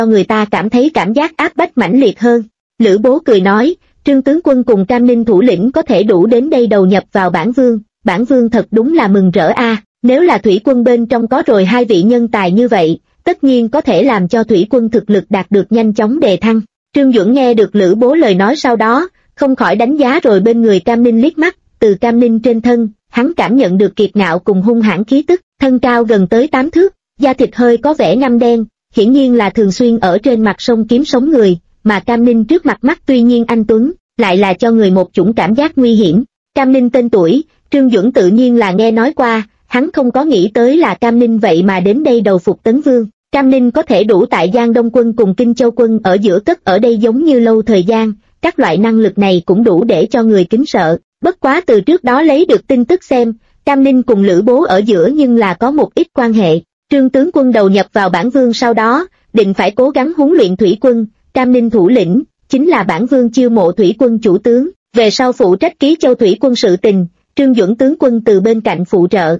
cho người ta cảm thấy cảm giác áp bách mãnh liệt hơn. Lữ Bố cười nói, Trương tướng quân cùng Cam Ninh thủ lĩnh có thể đủ đến đây đầu nhập vào bản vương thật đúng là mừng rỡ a. Nếu là thủy quân bên trong có rồi hai vị nhân tài như vậy, tất nhiên có thể làm cho thủy quân thực lực đạt được nhanh chóng đề thăng. Trương Duẩn nghe được Lữ Bố lời nói sau đó, không khỏi đánh giá rồi bên người Cam Ninh liếc mắt, từ Cam Ninh trên thân, hắn cảm nhận được kiệt ngạo cùng hung hãn khí tức, thân cao gần tới 8 thước, da thịt hơi có vẻ ngăm đen, hiển nhiên là thường xuyên ở trên mặt sông kiếm sống người, mà Cam Ninh trước mặt mắt tuy nhiên anh tuấn, lại là cho người một chủng cảm giác nguy hiểm. Cam Ninh tên tuổi, Trương Duẩn tự nhiên là nghe nói qua, hắn không có nghĩ tới là Cam Ninh vậy mà đến đây đầu phục Tấn Vương. Cam Ninh có thể đủ tại Giang Đông quân cùng Kinh Châu quân ở giữa cất ở đây giống như lâu thời gian, các loại năng lực này cũng đủ để cho người kính sợ. Bất quá từ trước đó lấy được tin tức xem, Cam Ninh cùng Lữ Bố ở giữa nhưng là có một ít quan hệ. Trương tướng quân đầu nhập vào bản vương sau đó, định phải cố gắng huấn luyện thủy quân, Cam Ninh thủ lĩnh, chính là bản vương chiêu mộ thủy quân chủ tướng, về sau phụ trách Ký Châu thủy quân sự tình, Trương Duẩn tướng quân từ bên cạnh phụ trợ.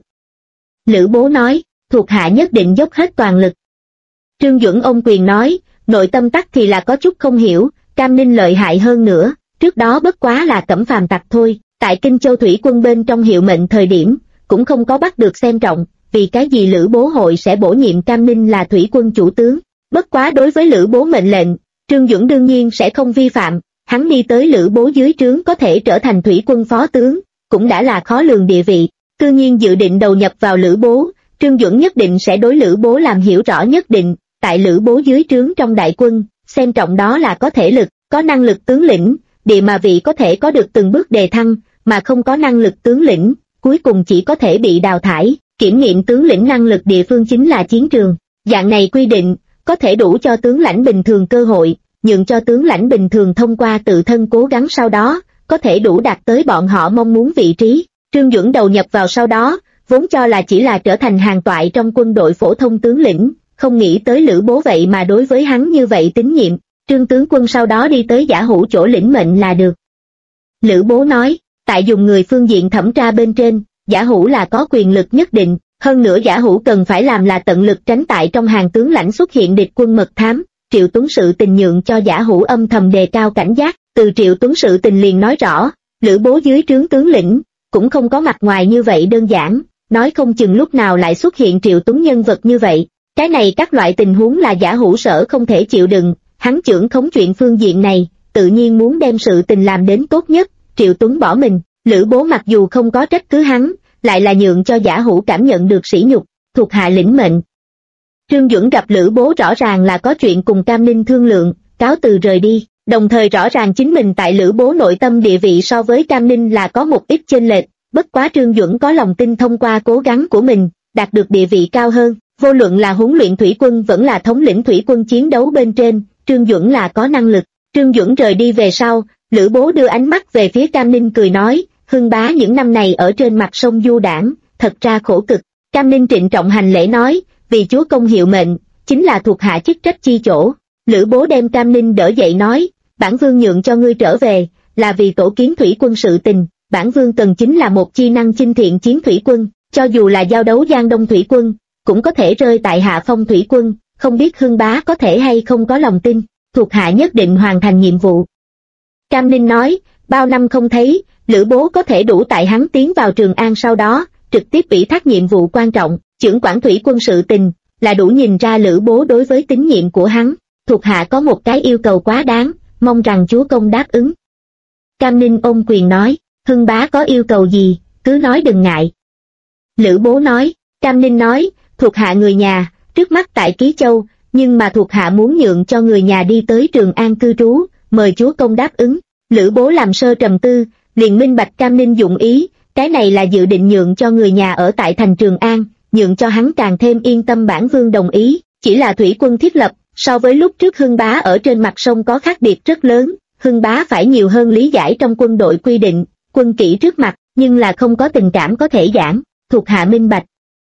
Lữ Bố nói, thuộc hạ nhất định dốc hết toàn lực. Trương Duẩn ôm quyền nói, nội tâm tắc thì là có chút không hiểu, Cam Ninh lợi hại hơn nữa, trước đó bất quá là cẩm phàm tặc thôi, tại Kinh Châu thủy quân bên trong hiệu mệnh thời điểm, cũng không có bắt được xem trọng, vì cái gì Lữ Bố hội sẽ bổ nhiệm Cam Ninh là thủy quân chủ tướng. Bất quá đối với Lữ Bố mệnh lệnh, Trương Duẩn đương nhiên sẽ không vi phạm, hắn đi tới Lữ Bố dưới trướng có thể trở thành thủy quân phó tướng, cũng đã là khó lường địa vị, tự nhiên dự định đầu nhập vào Lữ Bố, Trương Duẩn nhất định sẽ đối Lữ Bố làm hiểu rõ nhất định, tại Lữ Bố dưới trướng trong đại quân, xem trọng đó là có thể lực, có năng lực tướng lĩnh, địa mà vị có thể có được từng bước đề thăng, mà không có năng lực tướng lĩnh, cuối cùng chỉ có thể bị đào thải. Kiểm nghiệm tướng lĩnh năng lực địa phương chính là chiến trường, dạng này quy định, có thể đủ cho tướng lãnh bình thường cơ hội, nhượng cho tướng lãnh bình thường thông qua tự thân cố gắng sau đó, có thể đủ đạt tới bọn họ mong muốn vị trí. Trương Duẩn đầu nhập vào sau đó, vốn cho là chỉ là trở thành hàng toại trong quân đội phổ thông tướng lĩnh, không nghĩ tới Lữ Bố vậy mà đối với hắn như vậy tín nhiệm, Trương tướng quân sau đó đi tới Giả Hữu chỗ lĩnh mệnh là được. Lữ Bố nói, tại dùng người phương diện thẩm tra bên trên, Giả Hữu là có quyền lực nhất định, hơn nữa Giả Hữu cần phải làm là tận lực tránh tại trong hàng tướng lãnh xuất hiện địch quân mật thám. Triệu Tuấn sự tình nhượng cho Giả Hữu âm thầm đề cao cảnh giác, từ Triệu Tuấn sự tình liền nói rõ, Lữ Bố dưới trướng tướng lĩnh, cũng không có mặt ngoài như vậy đơn giản, nói không chừng lúc nào lại xuất hiện Triệu Tuấn nhân vật như vậy. Cái này các loại tình huống là Giả Hữu sở không thể chịu đựng, hắn trưởng khống chuyện phương diện này, tự nhiên muốn đem sự tình làm đến tốt nhất. Triệu Tuấn bỏ mình, Lữ Bố mặc dù không có trách cứ hắn, lại là nhượng cho Giả Hữu cảm nhận được sỉ nhục, thuộc hạ lĩnh mệnh. Trương Duẩn gặp Lữ Bố rõ ràng là có chuyện cùng Cam Ninh thương lượng, cáo từ rời đi, đồng thời rõ ràng chính mình tại Lữ Bố nội tâm địa vị so với Cam Ninh là có một ít chênh lệch, bất quá Trương Duẩn có lòng tin thông qua cố gắng của mình, đạt được địa vị cao hơn, vô luận là huấn luyện thủy quân vẫn là thống lĩnh thủy quân chiến đấu bên trên, Trương Duẩn là có năng lực. Trương Duẩn rời đi về sau, Lữ Bố đưa ánh mắt về phía Cam Ninh cười nói, Hưng bá những năm này ở trên mặt sông du đảng, thật ra khổ cực. Cam Ninh trịnh trọng hành lễ nói, vì chúa công hiệu mệnh, chính là thuộc hạ chức trách chi chỗ. Lữ Bố đem Cam Ninh đỡ dậy nói, bản vương nhượng cho ngươi trở về, là vì tổ kiến thủy quân sự tình, bản vương cần chính là một chi năng chinh thiện chiến thủy quân, cho dù là giao đấu Giang Đông thủy quân, cũng có thể rơi tại hạ phong thủy quân, không biết Hưng bá có thể hay không có lòng tin, thuộc hạ nhất định hoàn thành nhiệm vụ. Cam Ninh nói, bao năm không thấy, Lữ Bố có thể đủ tại hắn tiến vào Trường An sau đó, trực tiếp ủy thác nhiệm vụ quan trọng, chưởng quản thủy quân sự tình, là đủ nhìn ra Lữ Bố đối với tín nhiệm của hắn. Thuộc hạ có một cái yêu cầu quá đáng, mong rằng chúa công đáp ứng. Cam Ninh ôm quyền nói, Hưng bá có yêu cầu gì, cứ nói đừng ngại. Lữ Bố nói, Cam Ninh nói, thuộc hạ người nhà, trước mắt tại Ký Châu, nhưng mà thuộc hạ muốn nhượng cho người nhà đi tới Trường An cư trú, mời chúa công đáp ứng. Lữ Bố làm sơ trầm tư, liền minh bạch Cam Ninh dụng ý, cái này là dự định nhượng cho người nhà ở tại thành Trường An, nhượng cho hắn càng thêm yên tâm. Bản vương đồng ý, chỉ là thủy quân thiết lập, so với lúc trước Hưng bá ở trên mặt sông có khác biệt rất lớn, Hưng bá phải nhiều hơn lý giải trong quân đội quy định, quân kỷ trước mặt, nhưng là không có tình cảm có thể giảng, thuộc hạ minh bạch.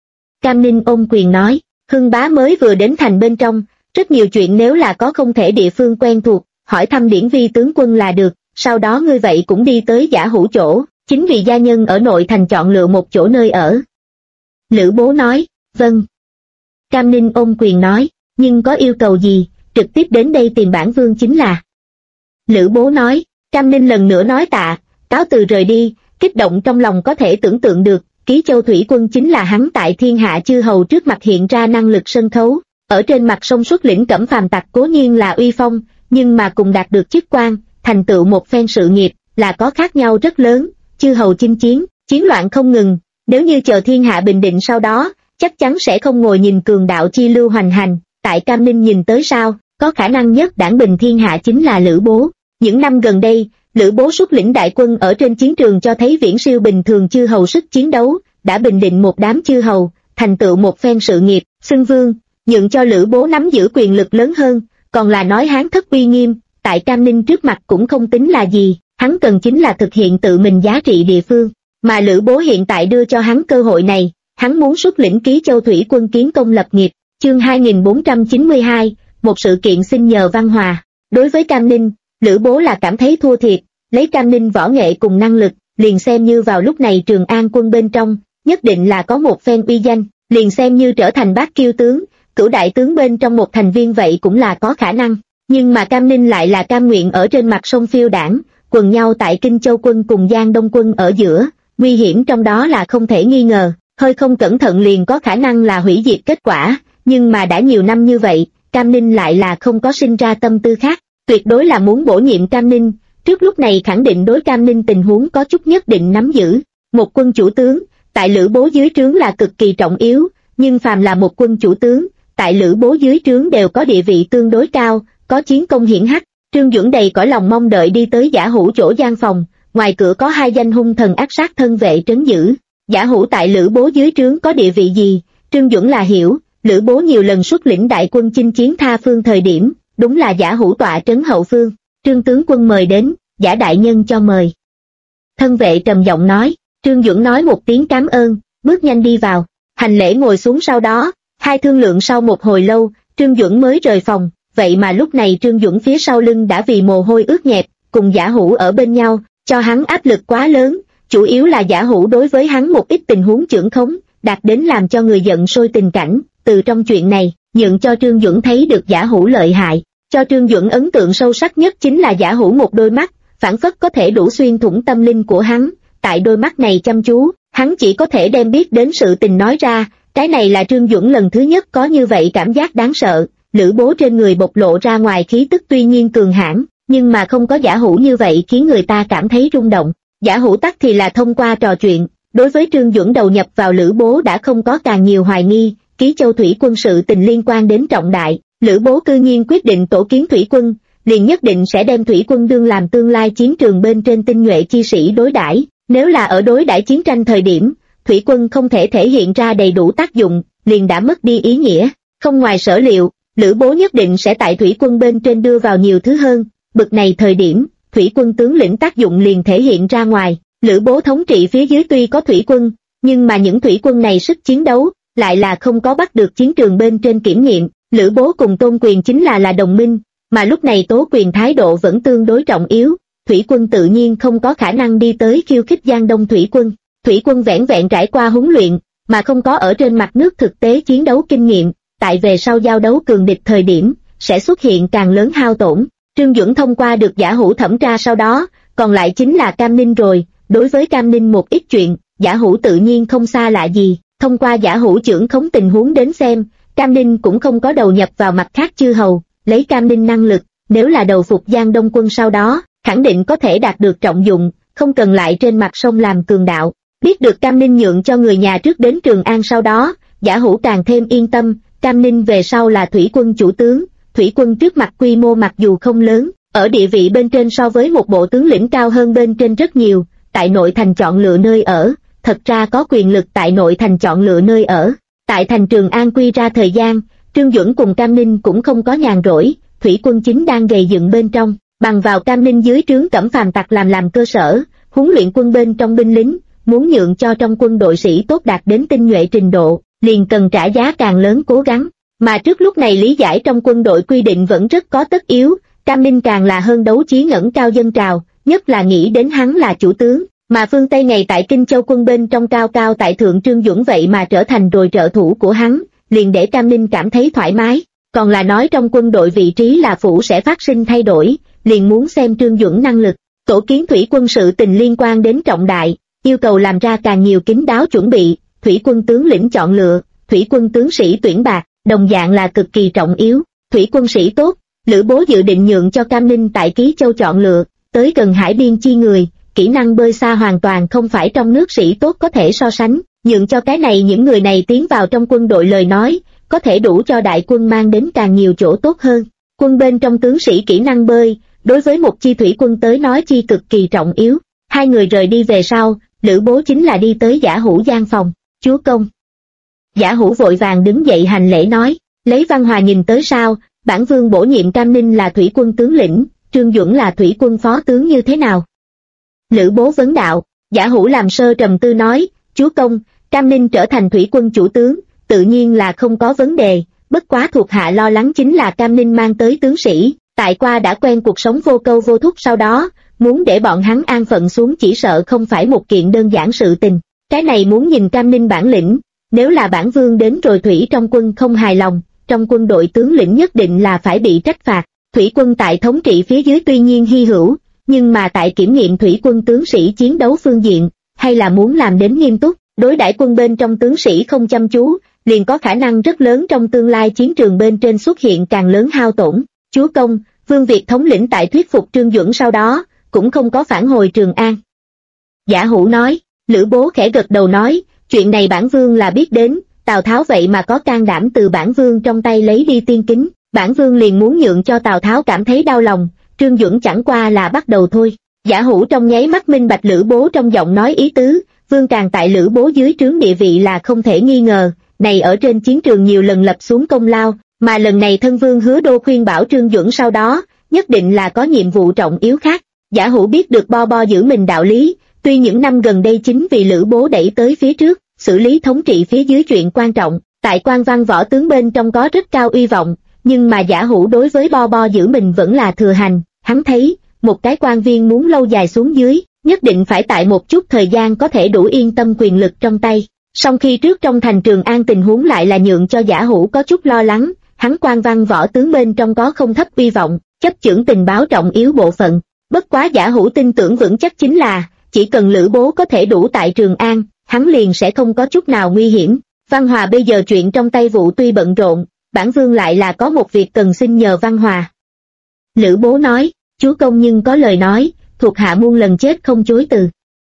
Cam Ninh ôm quyền nói, Hưng bá mới vừa đến thành bên trong, rất nhiều chuyện nếu là có không thể địa phương quen thuộc, hỏi thăm Điển Vi tướng quân là được, sau đó ngươi vậy cũng đi tới Giả Hữu chỗ, chính vì gia nhân ở nội thành chọn lựa một chỗ nơi ở. Lữ Bố nói, vâng. Cam Ninh ôm quyền nói, nhưng có yêu cầu gì? trực tiếp đến đây tìm bản vương chính là. Lữ Bố nói. Cam Ninh lần nữa nói tạ, cáo từ rời đi, kích động trong lòng có thể tưởng tượng được, Ký Châu Thủy Quân chính là hắn tại thiên hạ chư hầu trước mặt hiện ra năng lực sân khấu. Ở trên mặt sông xuất lĩnh Cẩm Phàm tặc cố nhiên là uy phong, nhưng mà cùng đạt được chức quan, thành tựu một phen sự nghiệp, là có khác nhau rất lớn. Chư hầu chinh chiến, chiến loạn không ngừng, nếu như chờ thiên hạ bình định sau đó, chắc chắn sẽ không ngồi nhìn cường đạo chi lưu hoành hành. Tại Cam Ninh nhìn tới sao, có khả năng nhất đảng bình thiên hạ chính là Lữ Bố. Những năm gần đây, Lữ Bố xuất lĩnh đại quân ở trên chiến trường cho thấy viễn siêu bình thường chư hầu sức chiến đấu, đã bình định một đám chư hầu, thành tựu một phen sự nghiệp, xưng vương, nhượng cho Lữ Bố nắm giữ quyền lực lớn hơn, còn là nói Hán thất uy nghiêm, tại Cam Ninh trước mặt cũng không tính là gì, hắn cần chính là thực hiện tự mình giá trị địa phương, mà Lữ Bố hiện tại đưa cho hắn cơ hội này, hắn muốn xuất lĩnh Ký Châu Thủy Quân kiến công lập nghiệp. Chương 2492, một sự kiện xin nhờ Văn Hòa. Đối với Cam Ninh, Lữ Bố là cảm thấy thua thiệt, lấy Cam Ninh võ nghệ cùng năng lực, liền xem như vào lúc này Trường An quân bên trong, nhất định là có một phen uy danh, liền xem như trở thành bát kiêu tướng, cửu đại tướng bên trong một thành viên vậy cũng là có khả năng. Nhưng mà Cam Ninh lại là cam nguyện ở trên mặt sông phiêu đảng, quần nhau tại Kinh Châu quân cùng Giang Đông quân ở giữa, nguy hiểm trong đó là không thể nghi ngờ, hơi không cẩn thận liền có khả năng là hủy diệt kết quả, nhưng mà đã nhiều năm như vậy, Cam Ninh lại là không có sinh ra tâm tư khác, tuyệt đối là muốn bổ nhiệm Cam Ninh, trước lúc này khẳng định đối Cam Ninh tình huống có chút nhất định nắm giữ. Một quân chủ tướng, tại Lữ Bố dưới trướng là cực kỳ trọng yếu, nhưng phàm là một quân chủ tướng, tại Lữ Bố dưới trướng đều có địa vị tương đối cao, có chiến công hiển hách. Trương Duẩn đầy cõi lòng mong đợi đi tới Giả Hữu chỗ gian phòng, ngoài cửa có hai danh hung thần ác sát thân vệ trấn giữ. Giả Hữu tại Lữ Bố dưới trướng có địa vị gì, Trương Duẩn là hiểu. Lữ Bố nhiều lần xuất lĩnh đại quân chinh chiến tha phương thời điểm, đúng là Giả Hữu tọa trấn hậu phương. Trương tướng quân mời đến, Giả đại nhân cho mời. Thân vệ trầm giọng nói. Trương Duẩn nói một tiếng cảm ơn, bước nhanh đi vào, hành lễ ngồi xuống. Sau đó, hai thương lượng sau một hồi lâu, Trương Duẩn mới rời phòng. Vậy mà lúc này Trương Duẩn phía sau lưng đã vì mồ hôi ướt nhẹp, cùng Giả Hữu ở bên nhau, cho hắn áp lực quá lớn, chủ yếu là Giả Hữu đối với hắn một ít tình huống chưởng khống, đạt đến làm cho người giận sôi tình cảnh. Từ trong chuyện này, nhượng cho Trương Duẩn thấy được Giả Hữu lợi hại, cho Trương Duẩn ấn tượng sâu sắc nhất chính là Giả Hữu một đôi mắt, phảng phất có thể đủ xuyên thủng tâm linh của hắn, tại đôi mắt này chăm chú, hắn chỉ có thể đem biết đến sự tình nói ra, cái này là Trương Duẩn lần thứ nhất có như vậy cảm giác đáng sợ. Lữ Bố trên người bộc lộ ra ngoài khí tức tuy nhiên cường hãn, nhưng mà không có Giả Hữu như vậy khiến người ta cảm thấy rung động. Giả Hữu tắc thì là thông qua trò chuyện, đối với Trương Duẩn đầu nhập vào Lữ Bố đã không có càng nhiều hoài nghi. Ký Châu Thủy Quân sự tình liên quan đến trọng đại, Lữ Bố cư nhiên quyết định tổ kiến Thủy Quân, liền nhất định sẽ đem Thủy Quân đương làm tương lai chiến trường bên trên tinh nhuệ chi sĩ đối đãi. Nếu là ở đối đãi chiến tranh thời điểm, Thủy Quân không thể thể hiện ra đầy đủ tác dụng, liền đã mất đi ý nghĩa. Không ngoài sở liệu, Lữ Bố nhất định sẽ tại Thủy Quân bên trên đưa vào nhiều thứ hơn, bực này thời điểm, Thủy Quân tướng lĩnh tác dụng liền thể hiện ra ngoài. Lữ Bố thống trị phía dưới tuy có Thủy Quân, nhưng mà những Thủy Quân này sức chiến đấu lại là không có bắt được chiến trường bên trên kiểm nghiệm. Lữ Bố cùng Tôn Quyền chính là đồng minh, mà lúc này Tố Quyền thái độ vẫn tương đối trọng yếu, Thủy Quân tự nhiên không có khả năng đi tới khiêu khích Giang Đông Thủy Quân. Thủy Quân vẻn vẹn trải qua huấn luyện, mà không có ở trên mặt nước thực tế chiến đấu kinh nghiệm, tại về sau giao đấu cường địch thời điểm, sẽ xuất hiện càng lớn hao tổn. Trương Duẩn thông qua được Giả Hữu thẩm tra sau đó, còn lại chính là Cam Ninh rồi. Đối với Cam Ninh một ít chuyện, Giả Hữu tự nhiên không xa lạ gì, thông qua Giả Hữu trưởng khống tình huống đến xem, Cam Ninh cũng không có đầu nhập vào mặt khác chư hầu, lấy Cam Ninh năng lực, nếu là đầu phục Giang Đông quân sau đó, khẳng định có thể đạt được trọng dụng, không cần lại trên mặt sông làm cường đạo. Biết được Cam Ninh nhượng cho người nhà trước đến Trường An sau đó, Giả Hữu càng thêm yên tâm. Cam Ninh về sau là Thủy Quân chủ tướng, Thủy Quân trước mặt quy mô mặc dù không lớn, ở địa vị bên trên so với một bộ tướng lĩnh cao hơn bên trên rất nhiều, tại nội thành chọn lựa nơi ở, thật ra có quyền lực tại nội thành chọn lựa nơi ở. Tại thành Trường An quy ra thời gian, Trương Duẩn cùng Cam Ninh cũng không có nhàn rỗi, Thủy Quân chính đang gầy dựng bên trong, bằng vào Cam Ninh dưới trướng Cẩm Phàm tặc làm cơ sở, huấn luyện quân bên trong binh lính, muốn nhượng cho trong quân đội sĩ tốt đạt đến tinh nhuệ trình độ, liền cần trả giá càng lớn cố gắng. Mà trước lúc này lý giải trong quân đội quy định vẫn rất có tất yếu, Cam Ninh càng là hơn đấu chí ngẩng cao dân trào, nhất là nghĩ đến hắn là chủ tướng, mà phương Tây ngày tại Kinh Châu quân bên trong cao cao tại thượng Trương Duẩn vậy mà trở thành rồi trợ thủ của hắn, liền để Cam Ninh cảm thấy thoải mái. còn là nói trong quân đội vị trí là phủ sẽ phát sinh thay đổi, liền muốn xem Trương Duẩn năng lực. Tổ kiến thủy quân sự tình liên quan đến trọng đại, yêu cầu làm ra càng nhiều kín đáo chuẩn bị, thủy quân tướng lĩnh chọn lựa, thủy quân tướng sĩ tuyển bạc, đồng dạng là cực kỳ trọng yếu. Thủy quân sĩ tốt, Lữ Bố dự định nhượng cho Cam Ninh tại Ký Châu chọn lựa, tới gần hải biên chi người, kỹ năng bơi xa hoàn toàn không phải trong nước sĩ tốt có thể so sánh, nhượng cho cái này những người này tiến vào trong quân đội lời nói, có thể đủ cho đại quân mang đến càng nhiều chỗ tốt hơn. Quân bên trong tướng sĩ kỹ năng bơi, đối với một chi thủy quân tới nói chi cực kỳ trọng yếu. Hai người rời đi về sau, Lữ Bố chính là đi tới Giả Hữu gian phòng. Chúa công. Giả Hữu vội vàng đứng dậy hành lễ nói, lấy Văn Hòa nhìn tới sao, bản vương bổ nhiệm Cam Ninh là thủy quân tướng lĩnh, Trương Duẩn là thủy quân phó tướng như thế nào? Lữ Bố vấn đạo. Giả Hữu làm sơ trầm tư nói, chúa công, Cam Ninh trở thành thủy quân chủ tướng, tự nhiên là không có vấn đề, bất quá thuộc hạ lo lắng chính là Cam Ninh mang tới tướng sĩ, tại qua đã quen cuộc sống vô câu vô thúc sau đó, muốn để bọn hắn an phận xuống chỉ sợ không phải một kiện đơn giản sự tình. Cái này muốn nhìn Cam Ninh bản lĩnh, nếu là bản vương đến rồi thủy trong quân không hài lòng, trong quân đội tướng lĩnh nhất định là phải bị trách phạt. Thủy quân tại thống trị phía dưới tuy nhiên hy hữu, nhưng mà tại kiểm nghiệm thủy quân tướng sĩ chiến đấu phương diện, hay là muốn làm đến nghiêm túc, đối đãi quân bên trong tướng sĩ không chăm chú, liền có khả năng rất lớn trong tương lai chiến trường bên trên xuất hiện càng lớn hao tổn. Chúa công, Vương Việt thống lĩnh tại thuyết phục Trương Duẩn sau đó, cũng không có phản hồi Trường An. Giả Hữu nói. Lữ Bố khẽ gật đầu nói, chuyện này bản vương là biết đến, Tào Tháo vậy mà có can đảm từ bản vương trong tay lấy đi tiên kính, bản vương liền muốn nhượng cho Tào Tháo cảm thấy đau lòng, Trương Duẩn chẳng qua là bắt đầu thôi. Giả Hữu trong nháy mắt minh bạch Lữ Bố trong giọng nói ý tứ, vương càng tại Lữ Bố dưới trướng địa vị là không thể nghi ngờ, này ở trên chiến trường nhiều lần lập xuống công lao, mà lần này thân vương Hứa Đô khuyên bảo Trương Duẩn sau đó, nhất định là có nhiệm vụ trọng yếu khác. Giả Hữu biết được bo bo giữ mình đạo lý, tuy những năm gần đây chính vì Lữ Bố đẩy tới phía trước, xử lý thống trị phía dưới chuyện quan trọng, tại quan văn võ tướng bên trong có rất cao uy vọng, nhưng mà Giả Hữu đối với bo bo giữ mình vẫn là thừa hành, hắn thấy, một cái quan viên muốn lâu dài xuống dưới, nhất định phải tại một chút thời gian có thể đủ yên tâm quyền lực trong tay. Song khi trước trong thành Trường An tình huống lại là nhượng cho Giả Hữu có chút lo lắng, hắn quan văn võ tướng bên trong có không thấp uy vọng, chấp chưởng tình báo trọng yếu bộ phận. Bất quá Giả Hữu tin tưởng vững chắc chính là, chỉ cần Lữ Bố có thể đủ tại Trường An, hắn liền sẽ không có chút nào nguy hiểm. Văn Hòa bây giờ chuyện trong tay vụ tuy bận rộn, bản vương lại là có một việc cần xin nhờ Văn Hòa. Lữ Bố nói, chúa công nhưng có lời nói, thuộc hạ muôn lần chết không chối từ.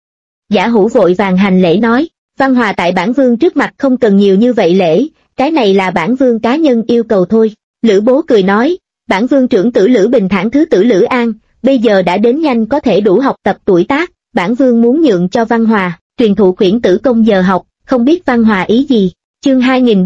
Giả Hữu vội vàng hành lễ nói, Văn Hòa tại bản vương trước mặt không cần nhiều như vậy lễ, cái này là bản vương cá nhân yêu cầu thôi. Lữ Bố cười nói, bản vương trưởng tử Lữ Bình Thản thứ tử Lữ An, bây giờ đã đến nhanh có thể đủ học tập tuổi tác, bản vương muốn nhượng cho Văn Hòa, truyền thụ khuyển tử công giờ học, không biết Văn Hòa ý gì. Chương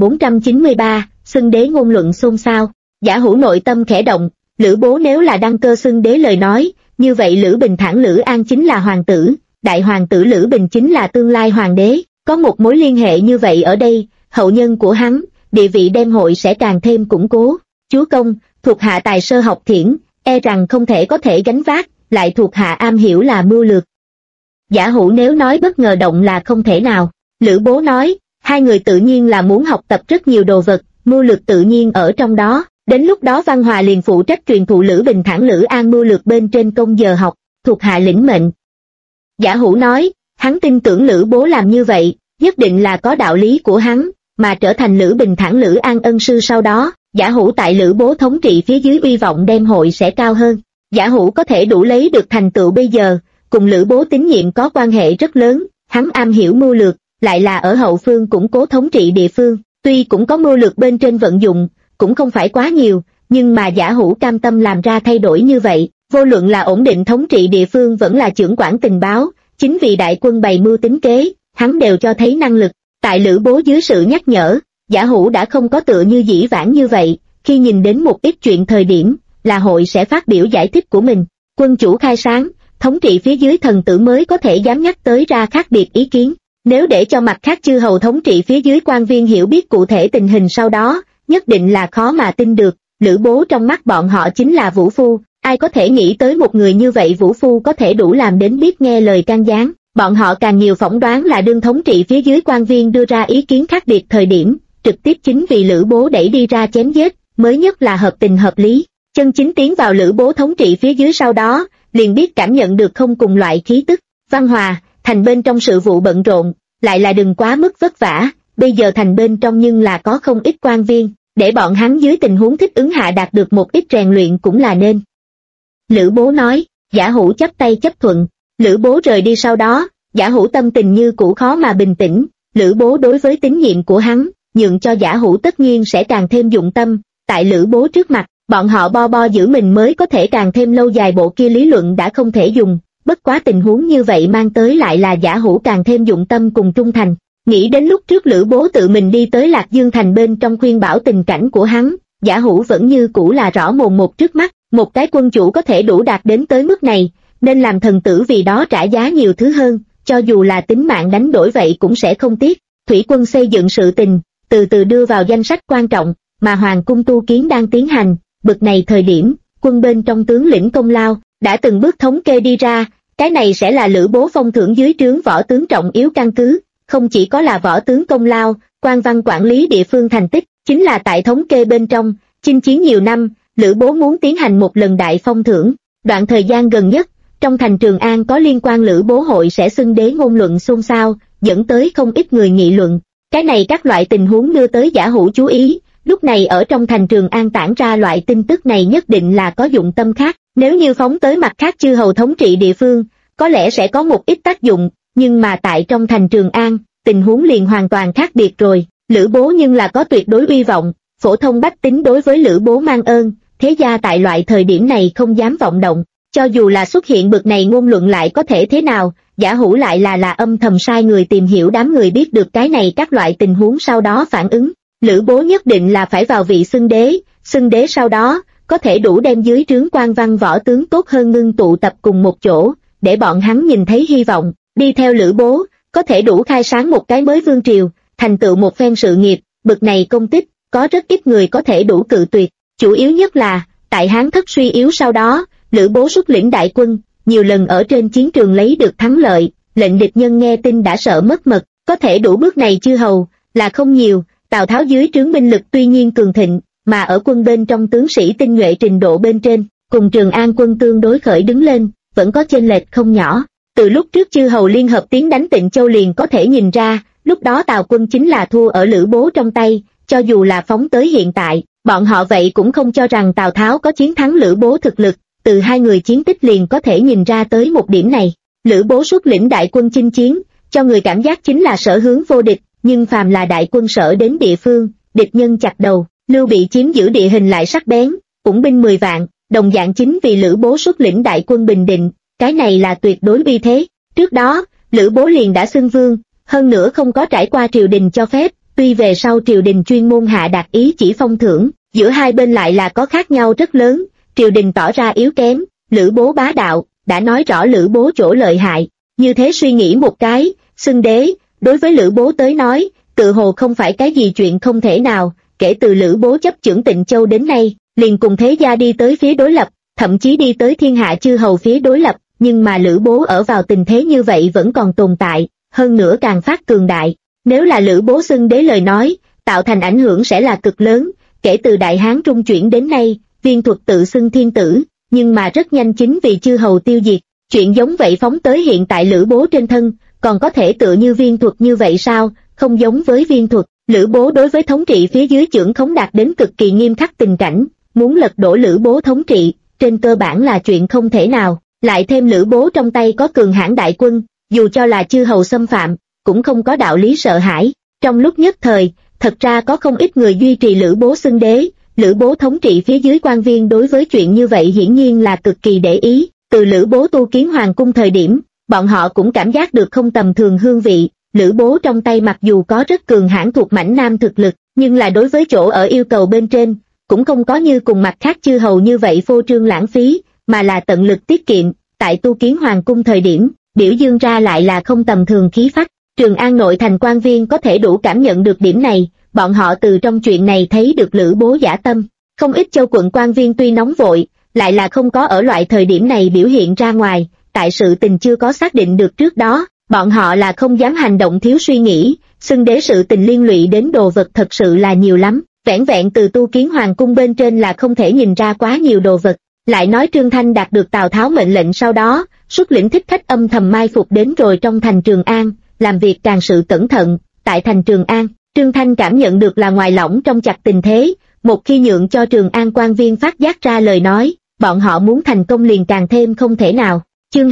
2493, xưng đế ngôn luận xôn xao. Giả Hữu nội tâm khẽ động, Lữ Bố nếu là đăng cơ xưng đế lời nói, như vậy Lữ Bình Thản Lữ An chính là hoàng tử, đại hoàng tử Lữ Bình chính là tương lai hoàng đế, có một mối liên hệ như vậy ở đây, hậu nhân của hắn, địa vị đem hội sẽ càng thêm củng cố. Chúa công, thuộc hạ tài sơ học thiển, e rằng không thể có thể gánh vác, lại thuộc hạ am hiểu là mưu lược. Giả Hữu nếu nói bất ngờ động là không thể nào. Lữ Bố nói, hai người tự nhiên là muốn học tập rất nhiều đồ vật, mưu lược tự nhiên ở trong đó, đến lúc đó Văn Hòa liền phụ trách truyền thụ Lữ Bình Thản Lữ An mưu lược bên trên công giờ học, thuộc hạ lĩnh mệnh. Giả Hữu nói, hắn tin tưởng Lữ Bố làm như vậy, nhất định là có đạo lý của hắn, mà trở thành Lữ Bình Thản Lữ An ân sư sau đó, Giả Hữu tại Lữ Bố thống trị phía dưới uy vọng đem hội sẽ cao hơn. Giả Hữu có thể đủ lấy được thành tựu bây giờ, cùng Lữ Bố tín nhiệm có quan hệ rất lớn, hắn am hiểu mưu lược, lại là ở hậu phương củng cố thống trị địa phương, tuy cũng có mưu lược bên trên vận dụng, cũng không phải quá nhiều, nhưng mà Giả Hữu cam tâm làm ra thay đổi như vậy, vô luận là ổn định thống trị địa phương vẫn là chưởng quản tình báo, chính vì đại quân bày mưu tính kế, hắn đều cho thấy năng lực. Tại Lữ Bố dưới sự nhắc nhở, Giả Hữu đã không có tựa như dĩ vãng như vậy, khi nhìn đến một ít chuyện thời điểm, là hội sẽ phát biểu giải thích của mình. Quân chủ khai sáng, thống trị phía dưới thần tử mới có thể dám nhắc tới ra khác biệt ý kiến. Nếu để cho mặt khác chư hầu thống trị phía dưới quan viên hiểu biết cụ thể tình hình sau đó, nhất định là khó mà tin được. Lữ Bố trong mắt bọn họ chính là vũ phu, ai có thể nghĩ tới một người như vậy vũ phu có thể đủ làm đến biết nghe lời can gián. Bọn họ càng nhiều phỏng đoán là đương thống trị phía dưới quan viên đưa ra ý kiến khác biệt thời điểm, trực tiếp chính vì Lữ Bố đẩy đi ra chém giết, mới nhất là hợp tình hợp lý. Chân chính tiến vào Lữ Bố thống trị phía dưới sau đó, liền biết cảm nhận được không cùng loại khí tức. Văn Hòa, thành bên trong sự vụ bận rộn, lại là đừng quá mức vất vả, bây giờ thành bên trong nhưng là có không ít quan viên, để bọn hắn dưới tình huống thích ứng hạ đạt được một ít rèn luyện cũng là nên. Lữ Bố nói, Giả Hữu chắp tay chấp thuận. Lữ Bố rời đi sau đó, Giả Hữu tâm tình như cũ khó mà bình tĩnh. Lữ Bố đối với tín nhiệm của hắn, nhượng cho Giả Hữu tất nhiên sẽ càng thêm dụng tâm. Tại Lữ Bố trước mặt, bọn họ bo giữ mình mới có thể càng thêm lâu dài, bộ kia lý luận đã không thể dùng. Bất quá tình huống như vậy mang tới lại là Giả Hữu càng thêm dụng tâm cùng trung thành. Nghĩ đến lúc trước Lữ Bố tự mình đi tới Lạc Dương thành bên trong khuyên bảo tình cảnh của hắn, Giả Hữu vẫn như cũ là rõ mồn một trước mắt. Một cái quân chủ có thể đủ đạt đến tới mức này, nên làm thần tử vì đó trả giá nhiều thứ hơn, cho dù là tính mạng đánh đổi vậy cũng sẽ không tiếc. Thủy quân xây dựng sự tình, từ từ đưa vào danh sách quan trọng, mà hoàng cung tu kiến đang tiến hành. Bực này thời điểm, quân bên trong tướng lĩnh công lao, đã từng bước thống kê đi ra, cái này sẽ là Lữ Bố phong thưởng dưới trướng võ tướng trọng yếu căn cứ, không chỉ có là võ tướng công lao, quan văn quản lý địa phương thành tích, chính là tại thống kê bên trong, chinh chiến nhiều năm, Lữ Bố muốn tiến hành một lần đại phong thưởng. Đoạn thời gian gần nhất, trong thành Trường An có liên quan Lữ Bố hội sẽ xưng đế ngôn luận xôn xao, dẫn tới không ít người nghị luận. Cái này các loại tình huống đưa tới Giả Hữu chú ý, lúc này ở trong thành Trường An tản ra loại tin tức này nhất định là có dụng tâm khác. Nếu như phóng tới mặt khác chư hầu thống trị địa phương, có lẽ sẽ có một ít tác dụng, nhưng mà tại trong thành Trường An, tình huống liền hoàn toàn khác biệt rồi. Lữ Bố nhưng là có tuyệt đối uy vọng, phổ thông bách tính đối với Lữ Bố mang ơn, thế gia tại loại thời điểm này không dám vọng động. Cho dù là xuất hiện bực này ngôn luận lại có thể thế nào, Giả Hữu lại là âm thầm sai người tìm hiểu đám người biết được cái này các loại tình huống sau đó phản ứng. Lữ Bố nhất định là phải vào vị xưng đế sau đó, có thể đủ đem dưới trướng quan văn võ tướng tốt hơn ngưng tụ tập cùng một chỗ, để bọn hắn nhìn thấy hy vọng, đi theo Lữ Bố, có thể đủ khai sáng một cái mới vương triều, thành tựu một phen sự nghiệp. Bực này công tích, có rất ít người có thể đủ cự tuyệt. Chủ yếu nhất là, tại Hán thất suy yếu sau đó, Lữ Bố xuất lĩnh đại quân, nhiều lần ở trên chiến trường lấy được thắng lợi, lệnh địch nhân nghe tin đã sợ mất mật. Có thể đủ bước này chư hầu, là không nhiều. Tào Tháo dưới trướng binh lực tuy nhiên cường thịnh, mà ở quân bên trong tướng sĩ tinh nhuệ trình độ bên trên, cùng Trường An quân tương đối khởi đứng lên, vẫn có chênh lệch không nhỏ. Từ lúc trước chư hầu liên hợp tiến đánh Tịnh Châu liền có thể nhìn ra, lúc đó Tào quân chính là thua ở Lữ Bố trong tay, cho dù là phóng tới hiện tại, bọn họ vậy cũng không cho rằng Tào Tháo có chiến thắng Lữ Bố thực lực. Từ hai người chiến tích liền có thể nhìn ra tới một điểm này. Lữ Bố xuất lĩnh đại quân chinh chiến, cho người cảm giác chính là sở hướng vô địch, nhưng phàm là đại quân sở đến địa phương, địch nhân chặt đầu. Lưu Bị chiếm giữ địa hình lại sắc bén, cũng binh 10 vạn, đồng dạng chính vì Lữ Bố xuất lĩnh đại quân Bình Định, cái này là tuyệt đối uy thế. Trước đó, Lữ Bố liền đã xưng vương, hơn nữa không có trải qua triều đình cho phép, tuy về sau triều đình chuyên môn hạ đạt ý chỉ phong thưởng, giữa hai bên lại là có khác nhau rất lớn. Triều đình tỏ ra yếu kém, Lữ Bố bá đạo, đã nói rõ Lữ Bố chỗ lợi hại. Như thế suy nghĩ một cái, xưng đế, đối với Lữ Bố tới nói, tự hồ không phải cái gì chuyện không thể nào. Kể từ Lữ Bố chấp chưởng Tịnh Châu đến nay, liền cùng thế gia đi tới phía đối lập, thậm chí đi tới thiên hạ chư hầu phía đối lập, nhưng mà Lữ Bố ở vào tình thế như vậy vẫn còn tồn tại, hơn nữa càng phát cường đại. Nếu là Lữ Bố xưng đế lời nói, tạo thành ảnh hưởng sẽ là cực lớn. Kể từ Đại Hán Trung chuyển đến nay, Viên Thuật tự xưng thiên tử, nhưng mà rất nhanh chính vì chư hầu tiêu diệt. Chuyện giống vậy phóng tới hiện tại Lữ Bố trên thân, còn có thể tựa như Viên Thuật như vậy sao? Không giống với Viên Thuật, Lữ Bố đối với thống trị phía dưới chưởng khống đạt đến cực kỳ nghiêm khắc tình cảnh, muốn lật đổ Lữ Bố thống trị, trên cơ bản là chuyện không thể nào. Lại thêm Lữ Bố trong tay có cường hãn đại quân, dù cho là chư hầu xâm phạm, cũng không có đạo lý sợ hãi. Trong lúc nhất thời, thật ra có không ít người duy trì Lữ Bố xưng đế. Lữ Bố thống trị phía dưới quan viên đối với chuyện như vậy hiển nhiên là cực kỳ để ý. Từ Lữ Bố tu kiến hoàng cung thời điểm, bọn họ cũng cảm giác được không tầm thường hương vị. Lữ Bố trong tay mặc dù có rất cường hãn thuộc mãnh nam thực lực, nhưng là đối với chỗ ở yêu cầu bên trên, cũng không có như cùng mặt khác chư hầu như vậy phô trương lãng phí, mà là tận lực tiết kiệm. Tại tu kiến hoàng cung thời điểm, biểu dương ra lại là không tầm thường khí phách. Trường An nội thành quan viên có thể đủ cảm nhận được điểm này, bọn họ từ trong chuyện này thấy được Lữ Bố dã tâm. Không ít châu quận quan viên tuy nóng vội, lại là không có ở loại thời điểm này biểu hiện ra ngoài, tại sự tình chưa có xác định được trước đó, bọn họ là không dám hành động thiếu suy nghĩ, xưng đế sự tình liên lụy đến đồ vật thật sự là nhiều lắm. vẻn vẹn từ tu kiến hoàng cung bên trên là không thể nhìn ra quá nhiều đồ vật. Lại nói Trương Thanh đạt được Tào Tháo mệnh lệnh sau đó, xuất lĩnh thích khách âm thầm mai phục đến rồi trong thành Trường An, làm việc càng sự cẩn thận. Tại thành Trường An, Trương Thanh cảm nhận được là ngoài lỏng trong chặt tình thế, một khi nhượng cho Trường An quan viên phát giác ra lời nói, bọn họ muốn thành công liền càng thêm không thể nào. Chương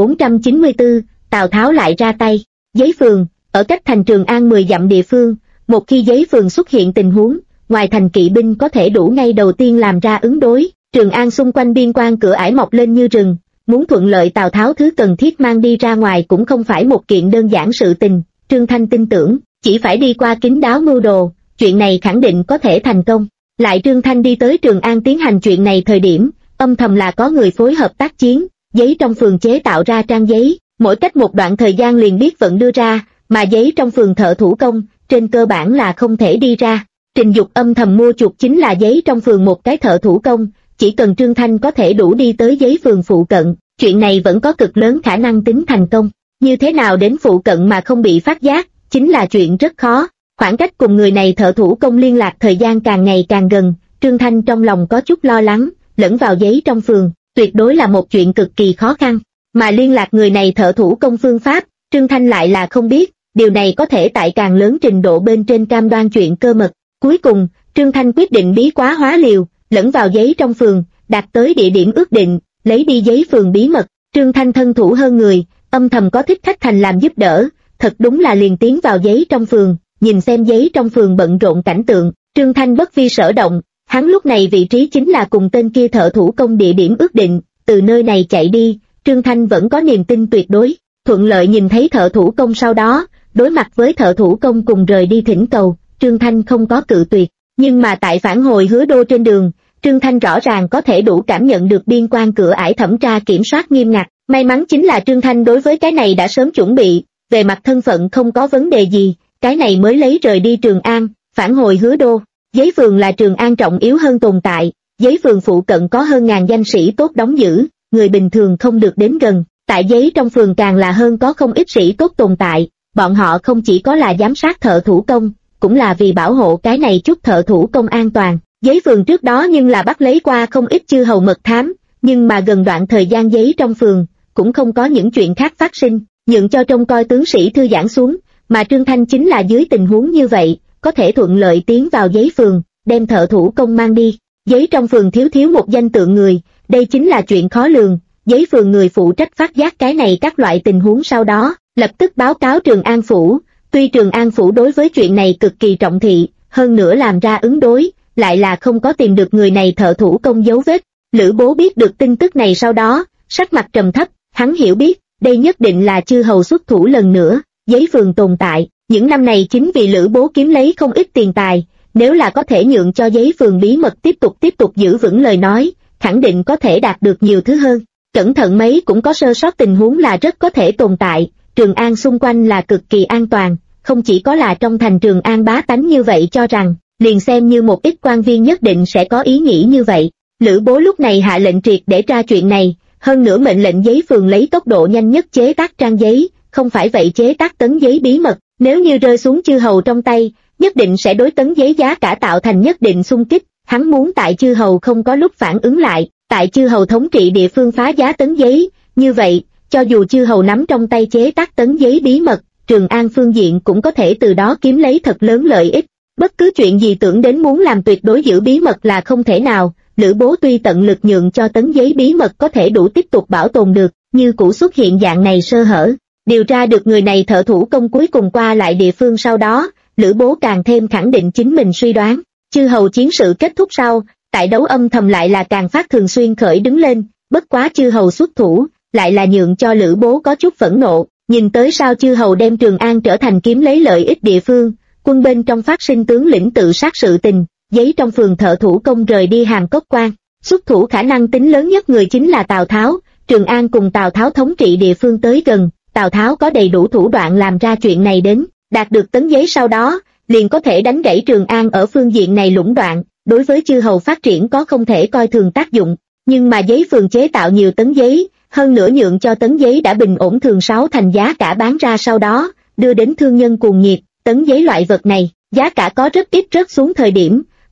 2494, Tào Tháo lại ra tay. Giấy phường, ở cách thành Trường An 10 dặm địa phương, một khi giấy phường xuất hiện tình huống, ngoài thành kỵ binh có thể đủ ngay đầu tiên làm ra ứng đối. Trường An xung quanh biên quan cửa ải mọc lên như rừng, muốn thuận lợi Tào Tháo thứ cần thiết mang đi ra ngoài cũng không phải một kiện đơn giản sự tình. Trương Thanh tin tưởng, chỉ phải đi qua kín đáo mưu đồ, chuyện này khẳng định có thể thành công. Lại Trương Thanh đi tới Trường An tiến hành chuyện này thời điểm, âm thầm là có người phối hợp tác chiến, giấy trong phường chế tạo ra trang giấy, mỗi cách một đoạn thời gian liền biết vận đưa ra, mà giấy trong phường thợ thủ công, trên cơ bản là không thể đi ra. Trình Dục âm thầm mua chuộc chính là giấy trong phường một cái thợ thủ công, chỉ cần Trương Thanh có thể đủ đi tới giấy phường phụ cận, chuyện này vẫn có cực lớn khả năng tính thành công. Như thế nào đến phụ cận mà không bị phát giác, chính là chuyện rất khó. Khoảng cách cùng người này thợ thủ công liên lạc thời gian càng ngày càng gần, Trương Thanh trong lòng có chút lo lắng, lẫn vào giấy trong phường, tuyệt đối là một chuyện cực kỳ khó khăn. Mà liên lạc người này thợ thủ công phương pháp, Trương Thanh lại là không biết, điều này có thể tại càng lớn trình độ bên trên cam đoan chuyện cơ mật. Cuối cùng, Trương Thanh quyết định bí quá hóa liều, lẫn vào giấy trong phường, đạt tới địa điểm ước định, lấy đi giấy phường bí mật. Trương Thanh thân thủ hơn người, âm thầm có thích khách thành làm giúp đỡ, thật đúng là liền tiến vào giấy trong phường, nhìn xem giấy trong phường bận rộn cảnh tượng, Trương Thanh bất vi sở động, hắn lúc này vị trí chính là cùng tên kia thợ thủ công địa điểm ước định, từ nơi này chạy đi, Trương Thanh vẫn có niềm tin tuyệt đối, thuận lợi nhìn thấy thợ thủ công sau đó, đối mặt với thợ thủ công cùng rời đi thỉnh cầu, Trương Thanh không có cự tuyệt, nhưng mà tại phản hồi Hứa Đô trên đường, Trương Thanh rõ ràng có thể đủ cảm nhận được biên quan cửa ải thẩm tra kiểm soát nghiêm ngặt, may mắn chính là Trương Thanh đối với cái này đã sớm chuẩn bị, về mặt thân phận không có vấn đề gì, cái này mới lấy rời đi Trường An, phản hồi Hứa Đô. Giấy phường là Trường An trọng yếu hơn tồn tại, giấy phường phụ cận có hơn ngàn danh sĩ tốt đóng giữ, người bình thường không được đến gần, tại giấy trong phường càng là hơn có không ít sĩ tốt tồn tại, bọn họ không chỉ có là giám sát thợ thủ công, cũng là vì bảo hộ cái này chút thợ thủ công an toàn. Giấy phường trước đó nhưng là bắt lấy qua không ít chư hầu mật thám, nhưng mà gần đoạn thời gian giấy trong phường, cũng không có những chuyện khác phát sinh, nhượng cho trông coi tướng sĩ thư giãn xuống, mà Trương Thanh chính là dưới tình huống như vậy, có thể thuận lợi tiến vào giấy phường, đem thợ thủ công mang đi. Giấy trong phường thiếu một danh tượng người, đây chính là chuyện khó lường, giấy phường người phụ trách phát giác cái này các loại tình huống sau đó, lập tức báo cáo Trường An Phủ, tuy Trường An Phủ đối với chuyện này cực kỳ trọng thị, hơn nữa làm ra ứng đối, lại là không có tìm được người này thợ thủ công dấu vết. Lữ Bố biết được tin tức này sau đó, sắc mặt trầm thấp, hắn hiểu biết, đây nhất định là chư hầu xuất thủ lần nữa, giấy phường tồn tại, những năm này chính vì Lữ Bố kiếm lấy không ít tiền tài, nếu là có thể nhượng cho giấy phường bí mật tiếp tục giữ vững lời nói, khẳng định có thể đạt được nhiều thứ hơn. Cẩn thận mấy cũng có sơ sót tình huống là rất có thể tồn tại, Trường An xung quanh là cực kỳ an toàn, không chỉ có là trong thành Trường An bá tánh như vậy cho rằng, liền xem như một ít quan viên nhất định sẽ có ý nghĩ như vậy. Lữ Bố lúc này hạ lệnh triệt để tra chuyện này, hơn nữa mệnh lệnh giấy phường lấy tốc độ nhanh nhất chế tác trang giấy, không phải vậy chế tác tấn giấy bí mật, nếu như rơi xuống chư hầu trong tay, nhất định sẽ đối tấn giấy giá cả tạo thành nhất định xung kích, hắn muốn tại chư hầu không có lúc phản ứng lại, tại chư hầu thống trị địa phương phá giá tấn giấy, như vậy, cho dù chư hầu nắm trong tay chế tác tấn giấy bí mật, Trường An phương diện cũng có thể từ đó kiếm lấy thật lớn lợi ích. Bất cứ chuyện gì tưởng đến muốn làm tuyệt đối giữ bí mật là không thể nào, Lữ Bố tuy tận lực nhượng cho tấn giấy bí mật có thể đủ tiếp tục bảo tồn được, như cũ xuất hiện dạng này sơ hở. Điều tra được người này thợ thủ công cuối cùng qua lại địa phương sau đó, Lữ Bố càng thêm khẳng định chính mình suy đoán. Chư hầu chiến sự kết thúc sau, tại đấu âm thầm lại là càng phát thường xuyên khởi đứng lên, bất quá chư hầu xuất thủ, lại là nhượng cho Lữ Bố có chút phẫn nộ, nhìn tới sao chư hầu đem Trường An trở thành kiếm lấy lợi ích địa phương, quân bên trong phát sinh tướng lĩnh tự sát sự tình, giấy trong phường thợ thủ công rời đi Hàm Cốc Quan, xuất thủ khả năng tính lớn nhất người chính là Tào Tháo. Trường An cùng Tào Tháo thống trị địa phương tới gần, Tào Tháo có đầy đủ thủ đoạn làm ra chuyện này đến, đạt được tấn giấy sau đó, liền có thể đánh gãy Trường An ở phương diện này lũng đoạn, đối với chư hầu phát triển có không thể coi thường tác dụng, nhưng mà giấy phường chế tạo nhiều tấn giấy, hơn nữa nhượng cho tấn giấy đã bình ổn thường 6 thành giá cả bán ra sau đó, đưa đến thương nhân cuồng nhiệt, tấn giấy loại vật này, giá cả có rất ít rớt xuống thời điểm,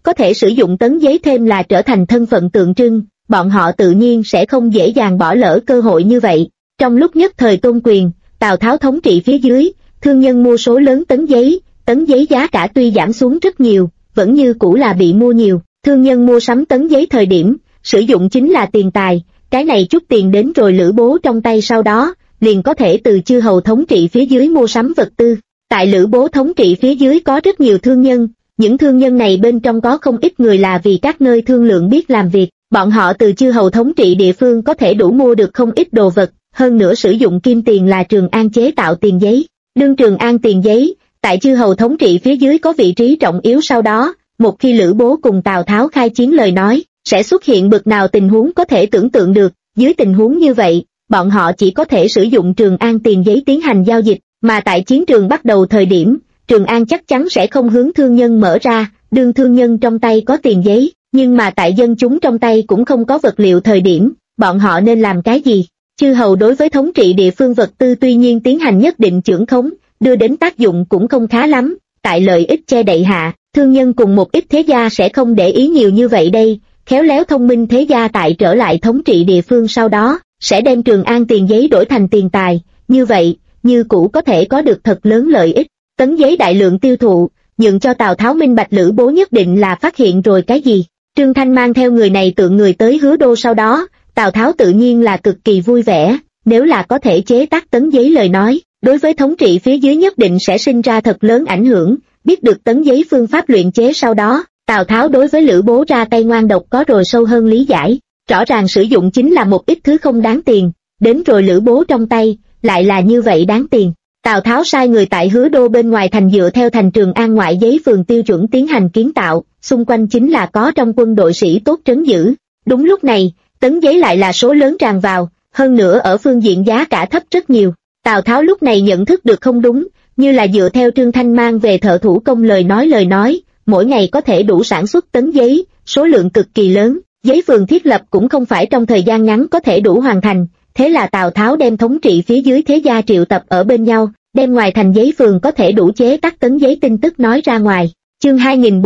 có thể sử dụng tấn giấy thêm là trở thành thân phận tượng trưng, bọn họ tự nhiên sẽ không dễ dàng bỏ lỡ cơ hội như vậy. Trong lúc nhất thời tôn quyền, Tào Tháo thống trị phía dưới, thương nhân mua số lớn tấn giấy giá cả tuy giảm xuống rất nhiều, vẫn như cũ là bị mua nhiều. Thương nhân mua sắm tấn giấy thời điểm, sử dụng chính là tiền tài, cái này chút tiền đến rồi Lữ Bố trong tay sau đó, liền có thể từ chư hầu thống trị phía dưới mua sắm vật tư. Tại Lữ Bố thống trị phía dưới có rất nhiều thương nhân, những thương nhân này bên trong có không ít người là vì các nơi thương lượng biết làm việc, bọn họ từ chư hầu thống trị địa phương có thể đủ mua được không ít đồ vật, hơn nữa sử dụng kim tiền là Trường An chế tạo tiền giấy. Đương Trường An tiền giấy, tại chư hầu thống trị phía dưới có vị trí trọng yếu, sau đó, một khi Lữ Bố cùng Tào Tháo khai chiến lời nói, sẽ xuất hiện bực nào tình huống có thể tưởng tượng được. Dưới tình huống như vậy, bọn họ chỉ có thể sử dụng Trường An tiền giấy tiến hành giao dịch, mà tại chiến trường bắt đầu thời điểm, Trường An chắc chắn sẽ không hướng thương nhân mở ra, đương thương nhân trong tay có tiền giấy, nhưng mà tại dân chúng trong tay cũng không có vật liệu thời điểm, bọn họ nên làm cái gì? Chư hầu đối với thống trị địa phương vật tư tuy nhiên tiến hành nhất định chưởng khống, đưa đến tác dụng cũng không khá lắm, tại lợi ích che đậy hạ, thương nhân cùng một ít thế gia sẽ không để ý nhiều như vậy đây, khéo léo thông minh thế gia tại trở lại thống trị địa phương sau đó, sẽ đem Trường An tiền giấy đổi thành tiền tài, như vậy, như cũ có thể có được thật lớn lợi ích. Tấn giấy đại lượng tiêu thụ, nhượng cho Tào Tháo minh bạch Lữ Bố nhất định là phát hiện rồi cái gì. Trương Thanh mang theo người này tượng người tới Hứa Đô sau đó, Tào Tháo tự nhiên là cực kỳ vui vẻ, nếu là có thể chế tác tấn giấy lời nói, đối với thống trị phía dưới nhất định sẽ sinh ra thật lớn ảnh hưởng. Biết được tấn giấy phương pháp luyện chế sau đó, Tào Tháo đối với Lữ Bố ra tay ngoan độc có rồi sâu hơn lý giải, rõ ràng sử dụng chính là một ít thứ không đáng tiền, đến rồi Lữ Bố trong tay, lại là như vậy đáng tiền. Tào Tháo sai người tại Hứa Đô bên ngoài thành dựa theo thành Trường An ngoại giấy phường tiêu chuẩn tiến hành kiến tạo, xung quanh chính là có trong quân đội sĩ tốt trấn giữ. Đúng lúc này, tấn giấy lại là số lớn tràn vào, hơn nữa ở phương diện giá cả thấp rất nhiều. Tào Tháo lúc này nhận thức được không đúng, như là dựa theo Trương Thanh mang về thợ thủ công lời nói, mỗi ngày có thể đủ sản xuất tấn giấy, số lượng cực kỳ lớn, giấy phường thiết lập cũng không phải trong thời gian ngắn có thể đủ hoàn thành, thế là Tào Tháo đem thống trị phía dưới thế gia triệu tập ở bên nhau, đem ngoài thành giấy phường có thể đủ chế tác tấn giấy tin tức nói ra ngoài. Chương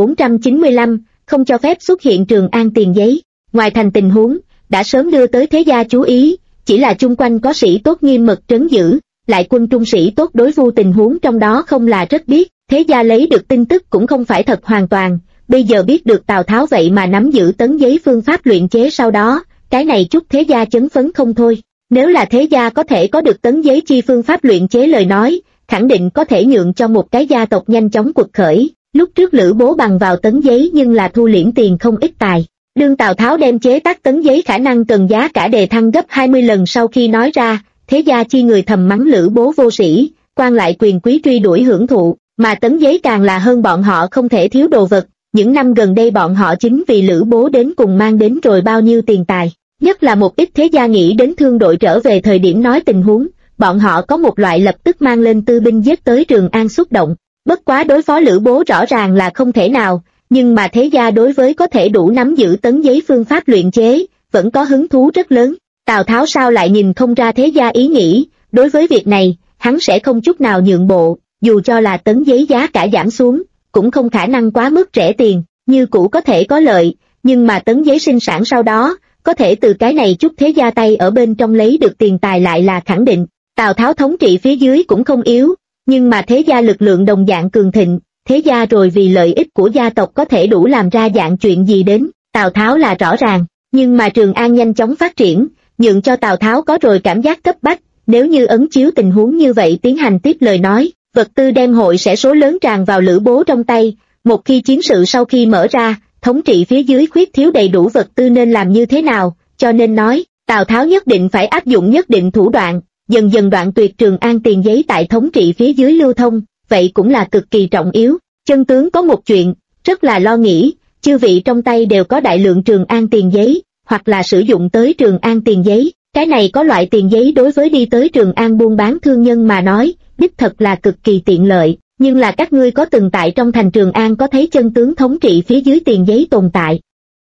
2495, không cho phép xuất hiện Trường An tiền giấy. Ngoài thành tình huống, đã sớm đưa tới thế gia chú ý, chỉ là chung quanh có sĩ tốt nghiêm mật trấn giữ, lại quân trung sĩ tốt đối vu tình huống trong đó không là rất biết, thế gia lấy được tin tức cũng không phải thật hoàn toàn, bây giờ biết được Tào Tháo vậy mà nắm giữ tấn giấy phương pháp luyện chế sau đó, cái này chút thế gia chấn phấn không thôi. Nếu là thế gia có thể có được tấn giấy chi phương pháp luyện chế lời nói, khẳng định có thể nhượng cho một cái gia tộc nhanh chóng quật khởi. Lúc trước Lữ Bố bằng vào tấn giấy nhưng là thu liễm tiền không ít tài. Đương Tào Tháo đem chế tác tấn giấy khả năng cần giá cả đề thăng gấp 20 lần sau khi nói ra, thế gia chi người thầm mắng Lữ Bố vô sĩ, quan lại quyền quý truy đuổi hưởng thụ, mà tấn giấy càng là hơn bọn họ không thể thiếu đồ vật. Những năm gần đây bọn họ chính vì Lữ Bố đến cùng mang đến rồi bao nhiêu tiền tài. Nhất là một ít thế gia nghĩ đến thương đội trở về thời điểm nói tình huống, bọn họ có một loại lập tức mang lên tư binh giết tới Trường An xúc động. Bất quá đối phó Lữ Bố rõ ràng là không thể nào, nhưng mà thế gia đối với có thể đủ nắm giữ tấn giấy phương pháp luyện chế, vẫn có hứng thú rất lớn. Tào Tháo sao lại nhìn không ra thế gia ý nghĩ, đối với việc này, hắn sẽ không chút nào nhượng bộ, dù cho là tấn giấy giá cả giảm xuống, cũng không khả năng quá mức rẻ tiền, như cũ có thể có lợi, nhưng mà tấn giấy sinh sản sau đó, có thể từ cái này chút thế gia tay ở bên trong lấy được tiền tài lại là khẳng định. Tào Tháo thống trị phía dưới cũng không yếu, nhưng mà thế gia lực lượng đồng dạng cường thịnh, thế gia rồi vì lợi ích của gia tộc có thể đủ làm ra dạng chuyện gì đến, Tào Tháo là rõ ràng, nhưng mà Trường An nhanh chóng phát triển, nhượng cho Tào Tháo có rồi cảm giác cấp bách, nếu như ấn chiếu tình huống như vậy tiến hành tiếp lời nói, vật tư đem hội sẽ số lớn tràn vào Lữ Bố trong tay, một khi chiến sự sau khi mở ra, thống trị phía dưới khuyết thiếu đầy đủ vật tư nên làm như thế nào, cho nên nói, Tào Tháo nhất định phải áp dụng nhất định thủ đoạn, dần dần đoạn tuyệt Trường An tiền giấy tại thống trị phía dưới lưu thông, vậy cũng là cực kỳ trọng yếu. Chân tướng có một chuyện, rất là lo nghĩ, chư vị trong tay đều có đại lượng Trường An tiền giấy, hoặc là sử dụng tới Trường An tiền giấy, cái này có loại tiền giấy đối với đi tới Trường An buôn bán thương nhân mà nói, đích thật là cực kỳ tiện lợi, nhưng là các ngươi có từng tại trong thành Trường An có thấy chân tướng thống trị phía dưới tiền giấy tồn tại.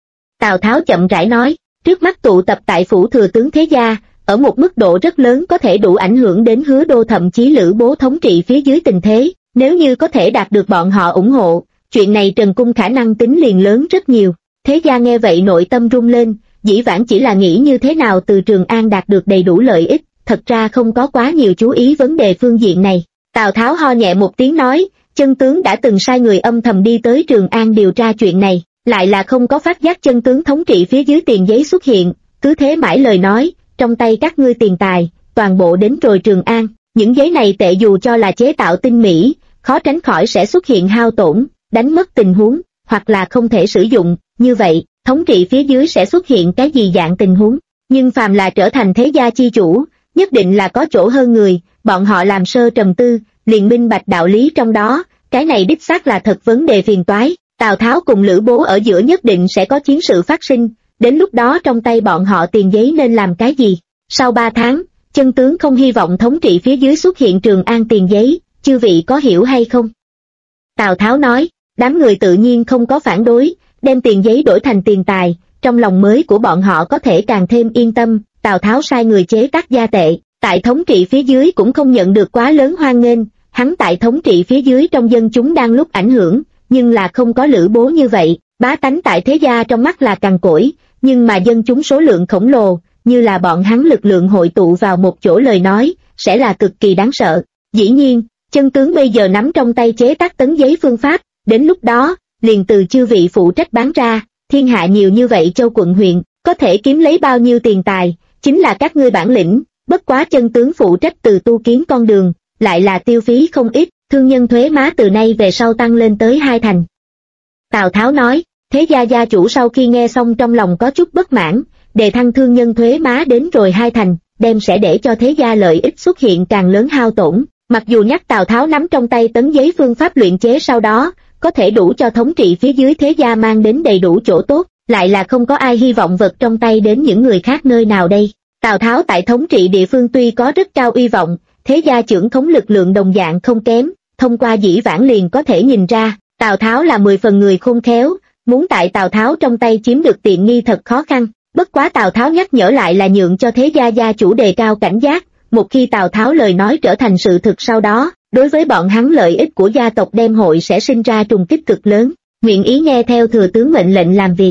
Tào Tháo chậm rãi nói, trước mắt tụ tập tại phủ thừa tướng thế gia, ở một mức độ rất lớn có thể đủ ảnh hưởng đến Hứa Đô thậm chí Lữ Bố thống trị phía dưới tình thế, nếu như có thể đạt được bọn họ ủng hộ, chuyện này Trần Cung khả năng tính liền lớn rất nhiều. Thế gia nghe vậy nội tâm rung lên, dĩ vãng chỉ là nghĩ như thế nào từ Trường An đạt được đầy đủ lợi ích, thật ra không có quá nhiều chú ý vấn đề phương diện này. Tào Tháo ho nhẹ một tiếng nói, chân tướng đã từng sai người âm thầm đi tới Trường An điều tra chuyện này, lại là không có phát giác chân tướng thống trị phía dưới tiền giấy xuất hiện, cứ thế mãi lời nói, trong tay các ngươi tiền tài, toàn bộ đến rồi Trường An, những giấy này tệ dù cho là chế tạo tinh mỹ, khó tránh khỏi sẽ xuất hiện hao tổn, đánh mất tình huống, hoặc là không thể sử dụng, như vậy, thống trị phía dưới sẽ xuất hiện cái gì dạng tình huống, nhưng phàm là trở thành thế gia chi chủ, nhất định là có chỗ hơn người, bọn họ làm sơ trầm tư, liền minh bạch đạo lý trong đó, cái này đích xác là thật vấn đề phiền toái, Tào Tháo cùng Lữ Bố ở giữa nhất định sẽ có chiến sự phát sinh, đến lúc đó trong tay bọn họ tiền giấy nên làm cái gì? Sau 3 tháng, chân tướng không hy vọng thống trị phía dưới xuất hiện Trường An tiền giấy, chư vị có hiểu hay không? Tào Tháo nói, đám người tự nhiên không có phản đối, đem tiền giấy đổi thành tiền tài, trong lòng mới của bọn họ có thể càng thêm yên tâm. Tào Tháo sai người chế tác gia tệ, tại thống trị phía dưới cũng không nhận được quá lớn hoan nghênh, hắn tại thống trị phía dưới trong dân chúng đang lúc ảnh hưởng, nhưng là không có Lữ Bố như vậy, bá tánh tại thế gia trong mắt là cằn cỗi, nhưng mà dân chúng số lượng khổng lồ, như là bọn hắn lực lượng hội tụ vào một chỗ lời nói, sẽ là cực kỳ đáng sợ. Dĩ nhiên, chân tướng bây giờ nắm trong tay chế tác tấn giấy phương pháp, đến lúc đó, liền từ chư vị phụ trách bán ra, thiên hạ nhiều như vậy châu quận huyện, có thể kiếm lấy bao nhiêu tiền tài, chính là các ngươi bản lĩnh, bất quá chân tướng phụ trách từ tu kiến con đường, lại là tiêu phí không ít, thương nhân thuế má từ nay về sau tăng lên tới 2 thành. Tào Tháo nói, thế gia gia chủ sau khi nghe xong trong lòng có chút bất mãn, đề thăng thương nhân thuế má đến rồi 2 thành, đem sẽ để cho thế gia lợi ích xuất hiện càng lớn hao tổn, mặc dù nhắc Tào Tháo nắm trong tay tấn giấy phương pháp luyện chế sau đó, có thể đủ cho thống trị phía dưới thế gia mang đến đầy đủ chỗ tốt, lại là không có ai hy vọng vật trong tay đến những người khác nơi nào đây. Tào Tháo tại thống trị địa phương tuy có rất cao uy vọng, thế gia trưởng khống lực lượng đồng dạng không kém, thông qua dĩ vãng liền có thể nhìn ra, Tào Tháo là 10 phần người khôn khéo, muốn tại Tào Tháo trong tay chiếm được tiện nghi thật khó khăn, bất quá Tào Tháo nhắc nhở lại là nhượng cho thế gia gia chủ đề cao cảnh giác, một khi Tào Tháo lời nói trở thành sự thực sau đó, đối với bọn hắn lợi ích của gia tộc đem hội sẽ sinh ra trùng kích cực lớn, nguyện ý nghe theo thừa tướng mệnh lệnh làm việc.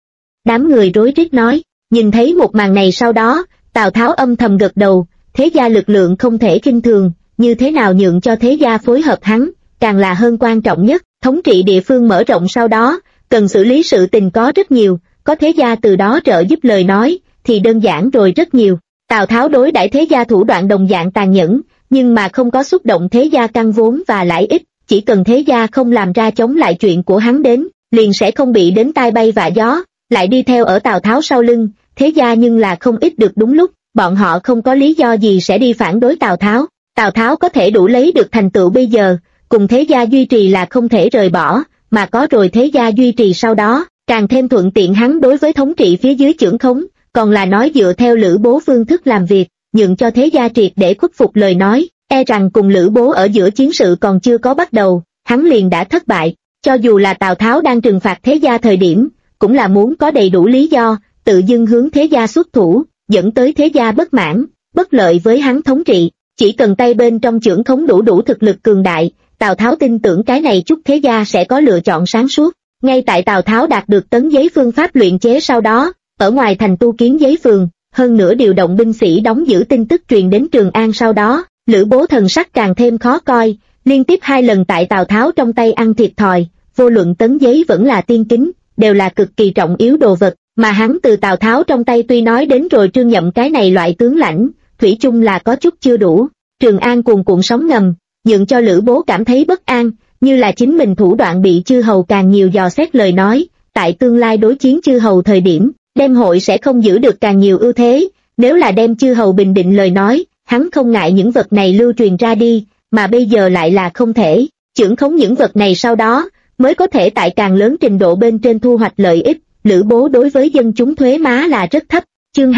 Đám người rối rít nói, nhìn thấy một màn này sau đó, Tào Tháo âm thầm gật đầu, thế gia lực lượng không thể khinh thường, như thế nào nhượng cho thế gia phối hợp hắn, càng là hơn quan trọng nhất, thống trị địa phương mở rộng sau đó, cần xử lý sự tình có rất nhiều, có thế gia từ đó trợ giúp lời nói, thì đơn giản rồi rất nhiều. Tào Tháo đối đãi thế gia thủ đoạn đồng dạng tàn nhẫn, nhưng mà không có xúc động thế gia căn vốn và lãi ích, chỉ cần thế gia không làm ra chống lại chuyện của hắn đến, liền sẽ không bị đến tai bay vạ gió, lại đi theo ở Tào Tháo sau lưng, thế gia nhưng là không ít được đúng lúc, bọn họ không có lý do gì sẽ đi phản đối Tào Tháo. Tào Tháo có thể đủ lấy được thành tựu bây giờ, cùng thế gia duy trì là không thể rời bỏ, mà có rồi thế gia duy trì sau đó, càng thêm thuận tiện hắn đối với thống trị phía dưới chưởng khống, còn là nói dựa theo Lữ Bố phương thức làm việc, nhượng cho thế gia triệt để khuất phục lời nói, e rằng cùng Lữ Bố ở giữa chiến sự còn chưa có bắt đầu, hắn liền đã thất bại, cho dù là Tào Tháo đang trừng phạt thế gia thời điểm, cũng là muốn có đầy đủ lý do, tự dưng hướng thế gia xuất thủ, dẫn tới thế gia bất mãn, bất lợi với hắn thống trị, chỉ cần tay bên trong chưởng khống đủ thực lực cường đại, Tào Tháo tin tưởng cái này chút thế gia sẽ có lựa chọn sáng suốt. Ngay tại Tào Tháo đạt được tấn giấy phương pháp luyện chế sau đó, ở ngoài thành tu kiến giấy phường, hơn nữa điều động binh sĩ đóng giữ tin tức truyền đến Trường An sau đó, Lữ Bố thần sắc càng thêm khó coi, liên tiếp 2 lần tại Tào Tháo trong tay ăn thiệt thòi, vô luận tấn giấy vẫn là tiên kính, đều là cực kỳ trọng yếu đồ vật, mà hắn từ Tào Tháo trong tay tuy nói đến rồi Trương Nhậm cái này loại tướng lãnh, thủy chung là có chút chưa đủ. Trường An cuồn cuộn sóng ngầm, nhượng cho Lữ Bố cảm thấy bất an, như là chính mình thủ đoạn bị chư hầu càng nhiều dò xét lời nói, tại tương lai đối chiến chư hầu thời điểm, đem hội sẽ không giữ được càng nhiều ưu thế, nếu là đem chư hầu bình định lời nói, hắn không ngại những vật này lưu truyền ra đi, mà bây giờ lại là không thể, chưởng khống những vật này sau đó, mới có thể tại càng lớn trình độ bên trên thu hoạch lợi ích. Lữ Bố đối với dân chúng thuế má là rất thấp. Chương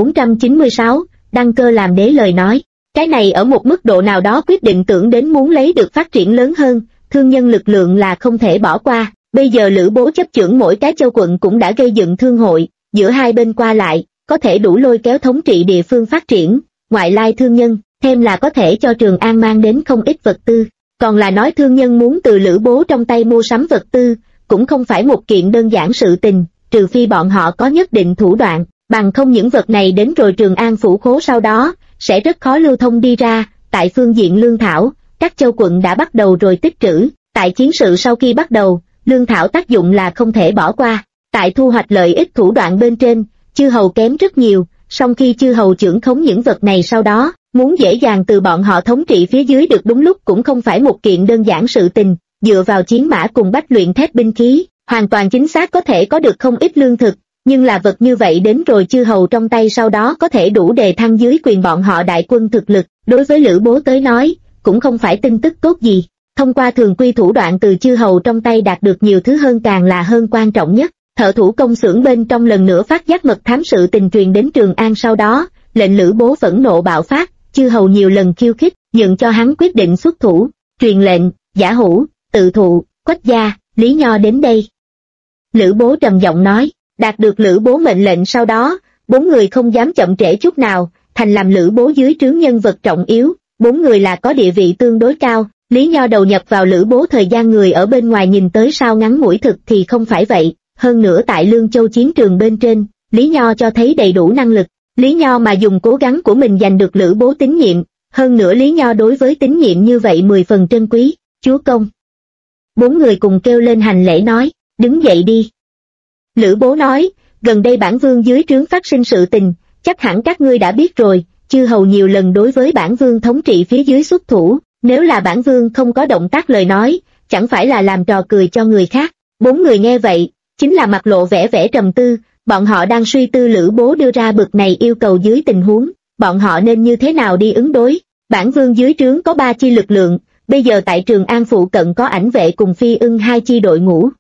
2496, đăng cơ làm đế lời nói, cái này ở một mức độ nào đó quyết định tưởng đến muốn lấy được phát triển lớn hơn, thương nhân lực lượng là không thể bỏ qua. Bây giờ Lữ Bố chấp chưởng mỗi cái châu quận cũng đã gây dựng thương hội, giữa hai bên qua lại, có thể đủ lôi kéo thống trị địa phương phát triển, ngoại lai thương nhân, thêm là có thể cho Trường An mang đến không ít vật tư. Còn là nói thương nhân muốn từ Lữ Bố trong tay mua sắm vật tư, cũng không phải một kiện đơn giản sự tình, trừ phi bọn họ có nhất định thủ đoạn, bằng không những vật này đến rồi Trường An phủ khố sau đó, sẽ rất khó lưu thông đi ra. Tại phương diện lương thảo, các châu quận đã bắt đầu rồi tích trữ, tại chiến sự sau khi bắt đầu, lương thảo tác dụng là không thể bỏ qua. Tại thu hoạch lợi ích thủ đoạn bên trên, chư hầu kém rất nhiều, song khi chư hầu trưởng khống những vật này sau đó, muốn dễ dàng từ bọn họ thống trị phía dưới được đúng lúc cũng không phải một kiện đơn giản sự tình, dựa vào chiến mã cùng bách luyện thép binh khí, hoàn toàn chính xác có thể có được không ít lương thực, nhưng là vật như vậy đến rồi chư hầu trong tay sau đó có thể đủ đề thăng dưới quyền bọn họ đại quân thực lực, đối với Lữ Bố tới nói, cũng không phải tin tức tốt gì. Thông qua thường quy thủ đoạn từ chư hầu trong tay đạt được nhiều thứ hơn càng là hơn quan trọng nhất. Thợ thủ công xưởng bên trong lần nữa phát giác mật thám sự tình truyền đến Trường An sau đó, lệnh Lữ Bố phẫn nộ bạo phát, chư hầu nhiều lần khiêu khích, nhượng cho hắn quyết định xuất thủ, truyền lệnh, Giả Hủ, Tự Thụ, Quách Gia, Lý Nho đến đây. Lữ Bố trầm giọng nói, đạt được Lữ Bố mệnh lệnh sau đó, 4 người không dám chậm trễ chút nào, thành làm Lữ Bố dưới trướng nhân vật trọng yếu, 4 người là có địa vị tương đối cao. Lý Nho đầu nhập vào Lữ Bố thời gian người ở bên ngoài nhìn tới sao ngắn ngủi thực thì không phải vậy, hơn nữa tại Lương Châu chiến trường bên trên, Lý Nho cho thấy đầy đủ năng lực, Lý Nho mà dùng cố gắng của mình giành được Lữ Bố tín nhiệm, hơn nữa Lý Nho đối với tín nhiệm như vậy 10 phần trân quý, chúa công. 4 người cùng kêu lên hành lễ nói, đứng dậy đi. Lữ Bố nói, gần đây bản vương dưới trướng phát sinh sự tình, chắc hẳn các ngươi đã biết rồi, chư hầu nhiều lần đối với bản vương thống trị phía dưới xuất thủ, nếu là bản vương không có động tác lời nói, chẳng phải là làm trò cười cho người khác. 4 người nghe vậy, chính là mặt lộ vẻ vẻ trầm tư, bọn họ đang suy tư Lữ Bố đưa ra bực này yêu cầu dưới tình huống, bọn họ nên như thế nào đi ứng đối. Bản vương dưới trướng có 3 chi lực lượng, bây giờ tại Trường An phụ cận có ảnh vệ cùng Phi Ưng 2 chi đội ngũ.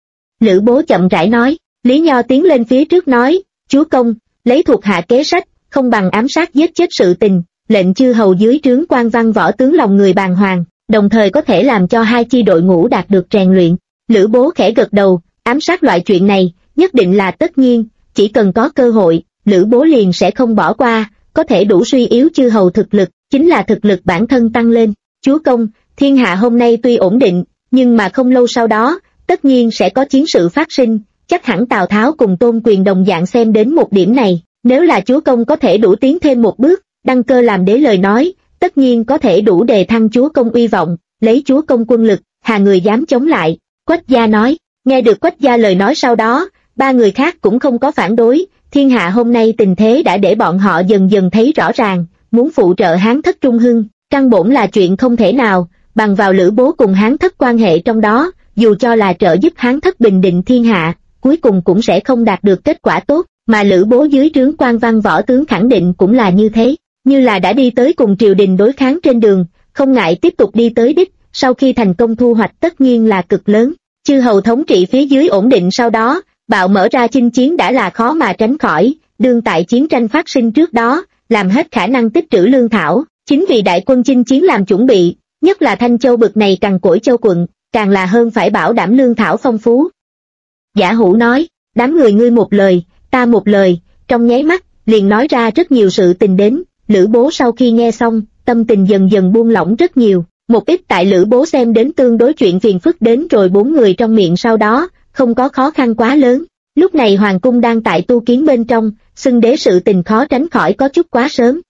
Lữ Bố chậm rãi nói, Lý Nho tiến lên phía trước nói, chúa công, lấy thuộc hạ kế sách, không bằng ám sát giết chết sự tình, lệnh chư hầu dưới trướng quan văn võ tướng lòng người bàng hoàng, đồng thời có thể làm cho 2 chi đội ngũ đạt được rèn luyện. Lữ Bố khẽ gật đầu, ám sát loại chuyện này, nhất định là tất nhiên, chỉ cần có cơ hội, Lữ Bố liền sẽ không bỏ qua, có thể đủ suy yếu chư hầu thực lực, chính là thực lực bản thân tăng lên. Chúa công, thiên hạ hôm nay tuy ổn định, nhưng mà không lâu sau đó, tất nhiên sẽ có chiến sự phát sinh, chắc hẳn Tào Tháo cùng Tôn Quyền đồng dạng xem đến một điểm này, nếu là chúa công có thể đủ tiến thêm một bước, đăng cơ làm đế lời nói, tất nhiên có thể đủ đề thăng chúa công uy vọng, lấy chúa công quân lực, hà người dám chống lại. Quách Gia nói, nghe được Quách Gia lời nói sau đó, 3 người khác cũng không có phản đối, thiên hạ hôm nay tình thế đã để bọn họ dần dần thấy rõ ràng, muốn phụ trợ Hán Thất trung hưng, căn bổn là chuyện không thể nào, bằng vào Lữ Bố cùng Hán Thất quan hệ trong đó, dù cho là trợ giúp Hán Thất bình định thiên hạ, cuối cùng cũng sẽ không đạt được kết quả tốt, mà Lữ Bố dưới trướng quan văn võ tướng khẳng định cũng là như thế, như là đã đi tới cùng triều đình đối kháng trên đường, không ngại tiếp tục đi tới đích, sau khi thành công thu hoạch tất nhiên là cực lớn. Chư hầu thống trị phía dưới ổn định sau đó, bạo mở ra chinh chiến đã là khó mà tránh khỏi, đương tại chiến tranh phát sinh trước đó, làm hết khả năng tích trữ lương thảo, chính vì đại quân chinh chiến làm chuẩn bị, nhất là Thanh Châu bực này cằn cỗi châu quận, càng là hơn phải bảo đảm lương thảo phong phú. Giả Hủ nói, đám người ngươi một lời, ta một lời, trong nháy mắt, liền nói ra rất nhiều sự tình đến, Lữ Bố sau khi nghe xong, tâm tình dần dần buông lỏng rất nhiều, một ít tại Lữ Bố xem đến tương đối chuyện phiền phức đến rồi 4 người trong miệng sau đó, không có khó khăn quá lớn. Lúc này Hoàng cung đang tại tu kiến bên trong, xưng đế sự tình khó tránh khỏi có chút quá sớm.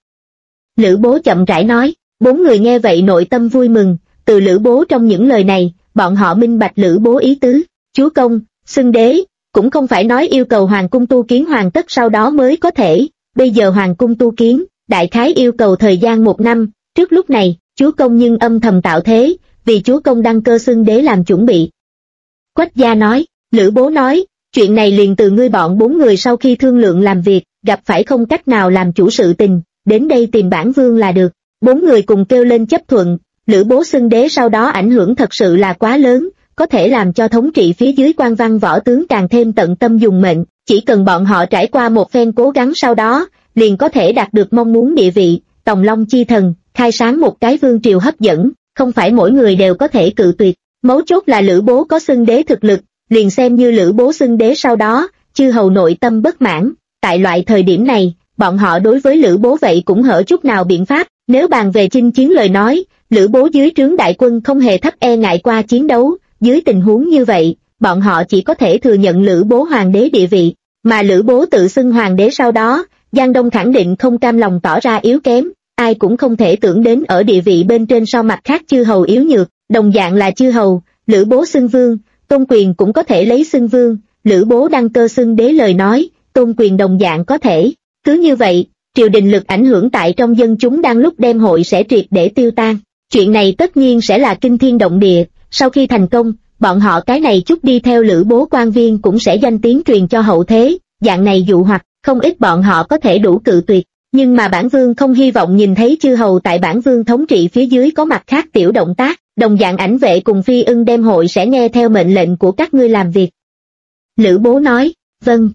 Lữ Bố chậm rãi nói, 4 người nghe vậy nội tâm vui mừng, từ Lữ Bố trong những lời này, bọn họ minh bạch Lữ Bố ý tứ, chúa công, xưng đế, cũng không phải nói yêu cầu Hoàng cung tu kiến hoàn tất sau đó mới có thể, bây giờ Hoàng cung tu kiến, đại khái yêu cầu thời gian 1 năm, trước lúc này, chúa công nhưng âm thầm tạo thế, vì chúa công đăng cơ xưng đế làm chuẩn bị. Quách Gia nói, Lữ Bố nói, chuyện này liền từ ngươi bọn 4 người sau khi thương lượng làm việc, gặp phải không cách nào làm chủ sự tình, đến đây tìm bản vương là được. 4 người cùng kêu lên chấp thuận, Lữ Bố xưng đế sau đó ảnh hưởng thật sự là quá lớn, có thể làm cho thống trị phía dưới quan văn võ tướng càng thêm tận tâm dùng mệnh, chỉ cần bọn họ trải qua một phen cố gắng sau đó, liền có thể đạt được mong muốn địa vị, Tòng Long chi thần, khai sáng một cái vương triều hấp dẫn, không phải mỗi người đều có thể cự tuyệt. Mấu chốt là Lữ Bố có xưng đế thực lực, liền xem như Lữ Bố xưng đế sau đó, chư hầu nội tâm bất mãn, tại loại thời điểm này, bọn họ đối với Lữ Bố vậy cũng hở chút nào biện pháp, nếu bàn về chinh chiến lời nói, Lữ Bố dưới trướng đại quân không hề thấp e ngại qua chiến đấu, dưới tình huống như vậy, bọn họ chỉ có thể thừa nhận Lữ Bố hoàng đế địa vị, mà Lữ Bố tự xưng hoàng đế sau đó, Giang Đông khẳng định không cam lòng tỏ ra yếu kém, ai cũng không thể tưởng đến ở địa vị bên trên so mặt khác chư hầu yếu nhược, đồng dạng là chư hầu, Lữ Bố xưng vương, Tôn Quyền cũng có thể lấy xưng vương, Lữ Bố đăng cơ xưng đế lời nói, Tôn Quyền đồng dạng có thể. Cứ như vậy, triều đình lực ảnh hưởng tại trong dân chúng đang lúc đem hội sẽ triệt để tiêu tan. Chuyện này tất nhiên sẽ là kinh thiên động địa, sau khi thành công, bọn họ cái này chút đi theo Lữ Bố quan viên cũng sẽ danh tiếng truyền cho hậu thế, dạng này dụ hoặc, không ít bọn họ có thể đủ cự tuyệt. Nhưng mà bản vương không hy vọng nhìn thấy chư hầu tại bản vương thống trị phía dưới có mặt khác tiểu động tác, đồng dạng ảnh vệ cùng Phi Ưng đem hội sẽ nghe theo mệnh lệnh của các ngươi làm việc. Lữ Bố nói, vâng.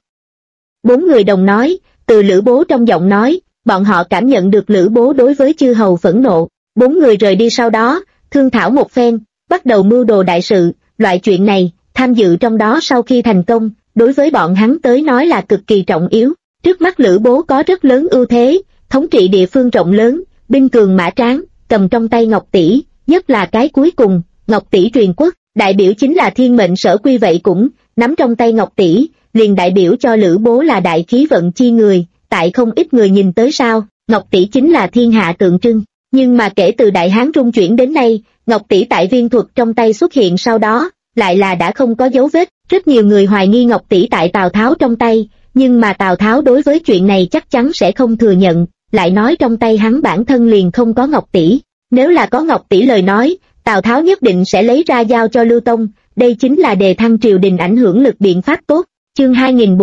4 người đồng nói, từ Lữ Bố trong giọng nói, bọn họ cảm nhận được Lữ Bố đối với chư hầu phẫn nộ. 4 người rời đi sau đó, thương thảo một phen, bắt đầu mưu đồ đại sự, loại chuyện này, tham dự trong đó sau khi thành công, đối với bọn hắn tới nói là cực kỳ trọng yếu. Trước mắt Lữ Bố có rất lớn ưu thế, thống trị địa phương rộng lớn, binh cường mã tráng, cầm trong tay Ngọc Tỷ, nhất là cái cuối cùng, Ngọc Tỷ truyền quốc, đại biểu chính là thiên mệnh sở quy vậy cũng, nắm trong tay Ngọc Tỷ, liền đại biểu cho Lữ Bố là đại khí vận chi người, tại không ít người nhìn tới sao, Ngọc Tỷ chính là thiên hạ tượng trưng. Nhưng mà kể từ Đại Hán Trung chuyển đến nay, Ngọc Tỷ tại viên thuật trong tay xuất hiện sau đó, lại là đã không có dấu vết, rất nhiều người hoài nghi Ngọc Tỷ tại Tào Tháo trong tay, nhưng mà Tào Tháo đối với chuyện này chắc chắn sẽ không thừa nhận, lại nói trong tay hắn bản thân liền không có Ngọc Tỷ. Nếu là có Ngọc Tỷ lời nói, Tào Tháo nhất định sẽ lấy ra giao cho Lưu Tông, đây chính là đề thăng triều đình ảnh hưởng lực biện pháp tốt. Chương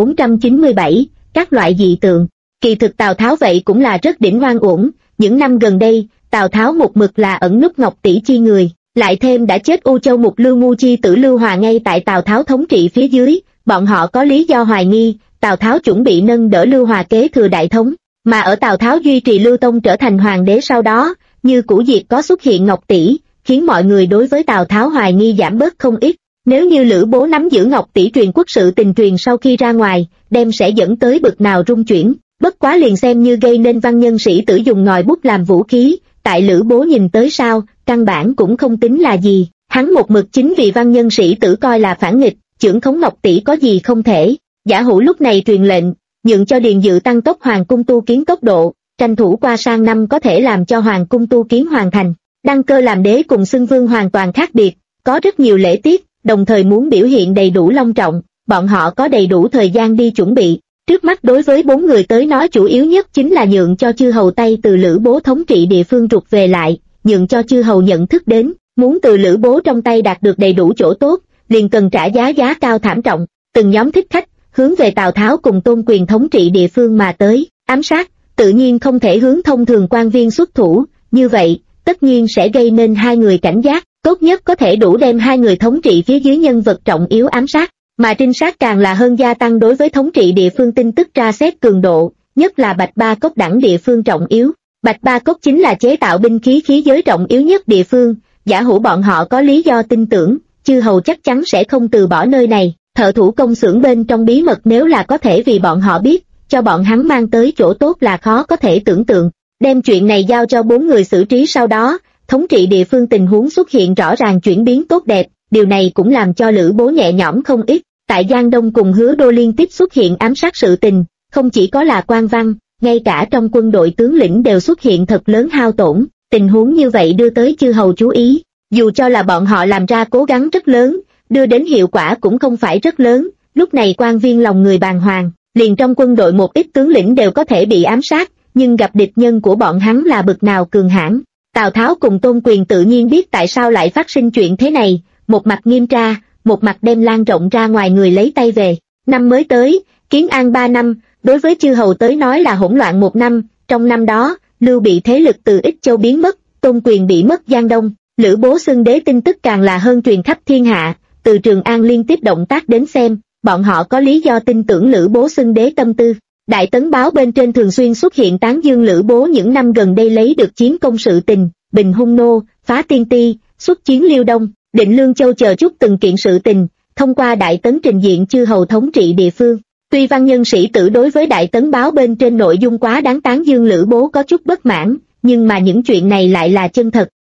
2497, các loại dị tượng. Kỳ thực Tào Tháo vậy cũng là rất đỉnh oan uổng, những năm gần đây, Tào Tháo một mực là ẩn núp Ngọc Tỷ chi người, lại thêm đã chết U Châu Mục Lưu ngu chi tử Lưu Hòa ngay tại Tào Tháo thống trị phía dưới, bọn họ có lý do hoài nghi, Tào Tháo chuẩn bị nâng đỡ Lưu Hòa kế thừa đại thống, mà ở Tào Tháo duy trì Lưu Tông trở thành hoàng đế sau đó, như cũ diệt có xuất hiện Ngọc Tỷ, khiến mọi người đối với Tào Tháo hoài nghi giảm bớt không ít. Nếu như Lữ Bố nắm giữ Ngọc Tỷ truyền quốc sự tình truyền sau khi ra ngoài, đem sẽ dẫn tới bực nào rung chuyển, bất quá liền xem như gây nên văn nhân sĩ tử dùng ngòi bút làm vũ khí, tại Lữ Bố nhìn tới sao, căn bản cũng không tính là gì, hắn một mực chính vì văn nhân sĩ tử coi là phản nghịch, chưởng khống Ngọc Tỷ có gì không thể. Giả Hữu lúc này truyền lệnh, nhượng cho Điền Dự tăng tốc hoàng cung tu kiến tốc độ, tranh thủ qua sang năm có thể làm cho hoàng cung tu kiến hoàn thành. Đăng cơ làm đế cùng xưng vương hoàn toàn khác biệt, có rất nhiều lễ tiết, đồng thời muốn biểu hiện đầy đủ long trọng, bọn họ có đầy đủ thời gian đi chuẩn bị. Trước mắt đối với 4 người tới nói chủ yếu nhất chính là nhượng cho chư hầu tay từ Lữ Bố thống trị địa phương rụt về lại, nhượng cho chư hầu nhận thức đến, muốn từ Lữ Bố trong tay đạt được đầy đủ chỗ tốt, liền cần trả giá cao thảm trọng. Từng nhóm thích khách, hướng về Tào Tháo cùng Tôn Quyền thống trị địa phương mà tới, ám sát, tự nhiên không thể hướng thông thường quan viên xuất thủ, như vậy, tất nhiên sẽ gây nên hai người cảnh giác, tốt nhất có thể đủ đem hai người thống trị phía dưới nhân vật trọng yếu ám sát, mà trinh sát càng là hơn gia tăng đối với thống trị địa phương tin tức tra xét cường độ, nhất là Bạch Ba Cốc đẳng địa phương trọng yếu. Bạch Ba Cốc chính là chế tạo binh khí khí giới trọng yếu nhất địa phương, Giả Hữu bọn họ có lý do tin tưởng, chư hầu chắc chắn sẽ không từ bỏ nơi này. Thợ thủ công xưởng bên trong bí mật nếu là có thể vì bọn họ biết, cho bọn hắn mang tới chỗ tốt là khó có thể tưởng tượng. Đem chuyện này giao cho 4 người xử trí sau đó, thống trị địa phương tình huống xuất hiện rõ ràng chuyển biến tốt đẹp, điều này cũng làm cho Lữ Bố nhẹ nhõm không ít. Tại Giang Đông cùng Hứa Đô liên tiếp xuất hiện ám sát sự tình, không chỉ có là quan văn, ngay cả trong quân đội tướng lĩnh đều xuất hiện thật lớn hao tổn, tình huống như vậy đưa tới chư hầu chú ý, dù cho là bọn họ làm ra cố gắng rất lớn, đưa đến hiệu quả cũng không phải rất lớn. Lúc này quan viên lòng người bàng hoàng, liền trong quân đội một ít tướng lĩnh đều có thể bị ám sát, nhưng gặp địch nhân của bọn hắn là bực nào cường hãn. Tào Tháo cùng Tôn Quyền tự nhiên biết tại sao lại phát sinh chuyện thế này, một mặt nghiêm tra, một mặt đem lan rộng ra ngoài người lấy tay về. Năm mới tới, Kiến An 3 năm, đối với chư hầu tới nói là hỗn loạn 1 năm, trong năm đó, Lưu bị thế lực từ Ích Châu biến mất, Tôn Quyền bị mất Giang Đông, Lữ Bố xưng đế tin tức càng là hơn truyền khắp thiên hạ. Từ Trường An liên tiếp động tác đến xem, bọn họ có lý do tin tưởng Lữ Bố xưng đế tâm tư. Đại Tấn báo bên trên thường xuyên xuất hiện tán dương Lữ Bố những năm gần đây lấy được chiến công sự tình, bình hung nô, phá tiên ti, xuất chiến Liêu Đông, định Lương Châu chờ chút từng kiện sự tình, thông qua Đại Tấn trình diện chư hầu thống trị địa phương. Tuy văn nhân sĩ tử đối với Đại Tấn báo bên trên nội dung quá đáng tán dương Lữ Bố có chút bất mãn, nhưng mà những chuyện này lại là chân thật,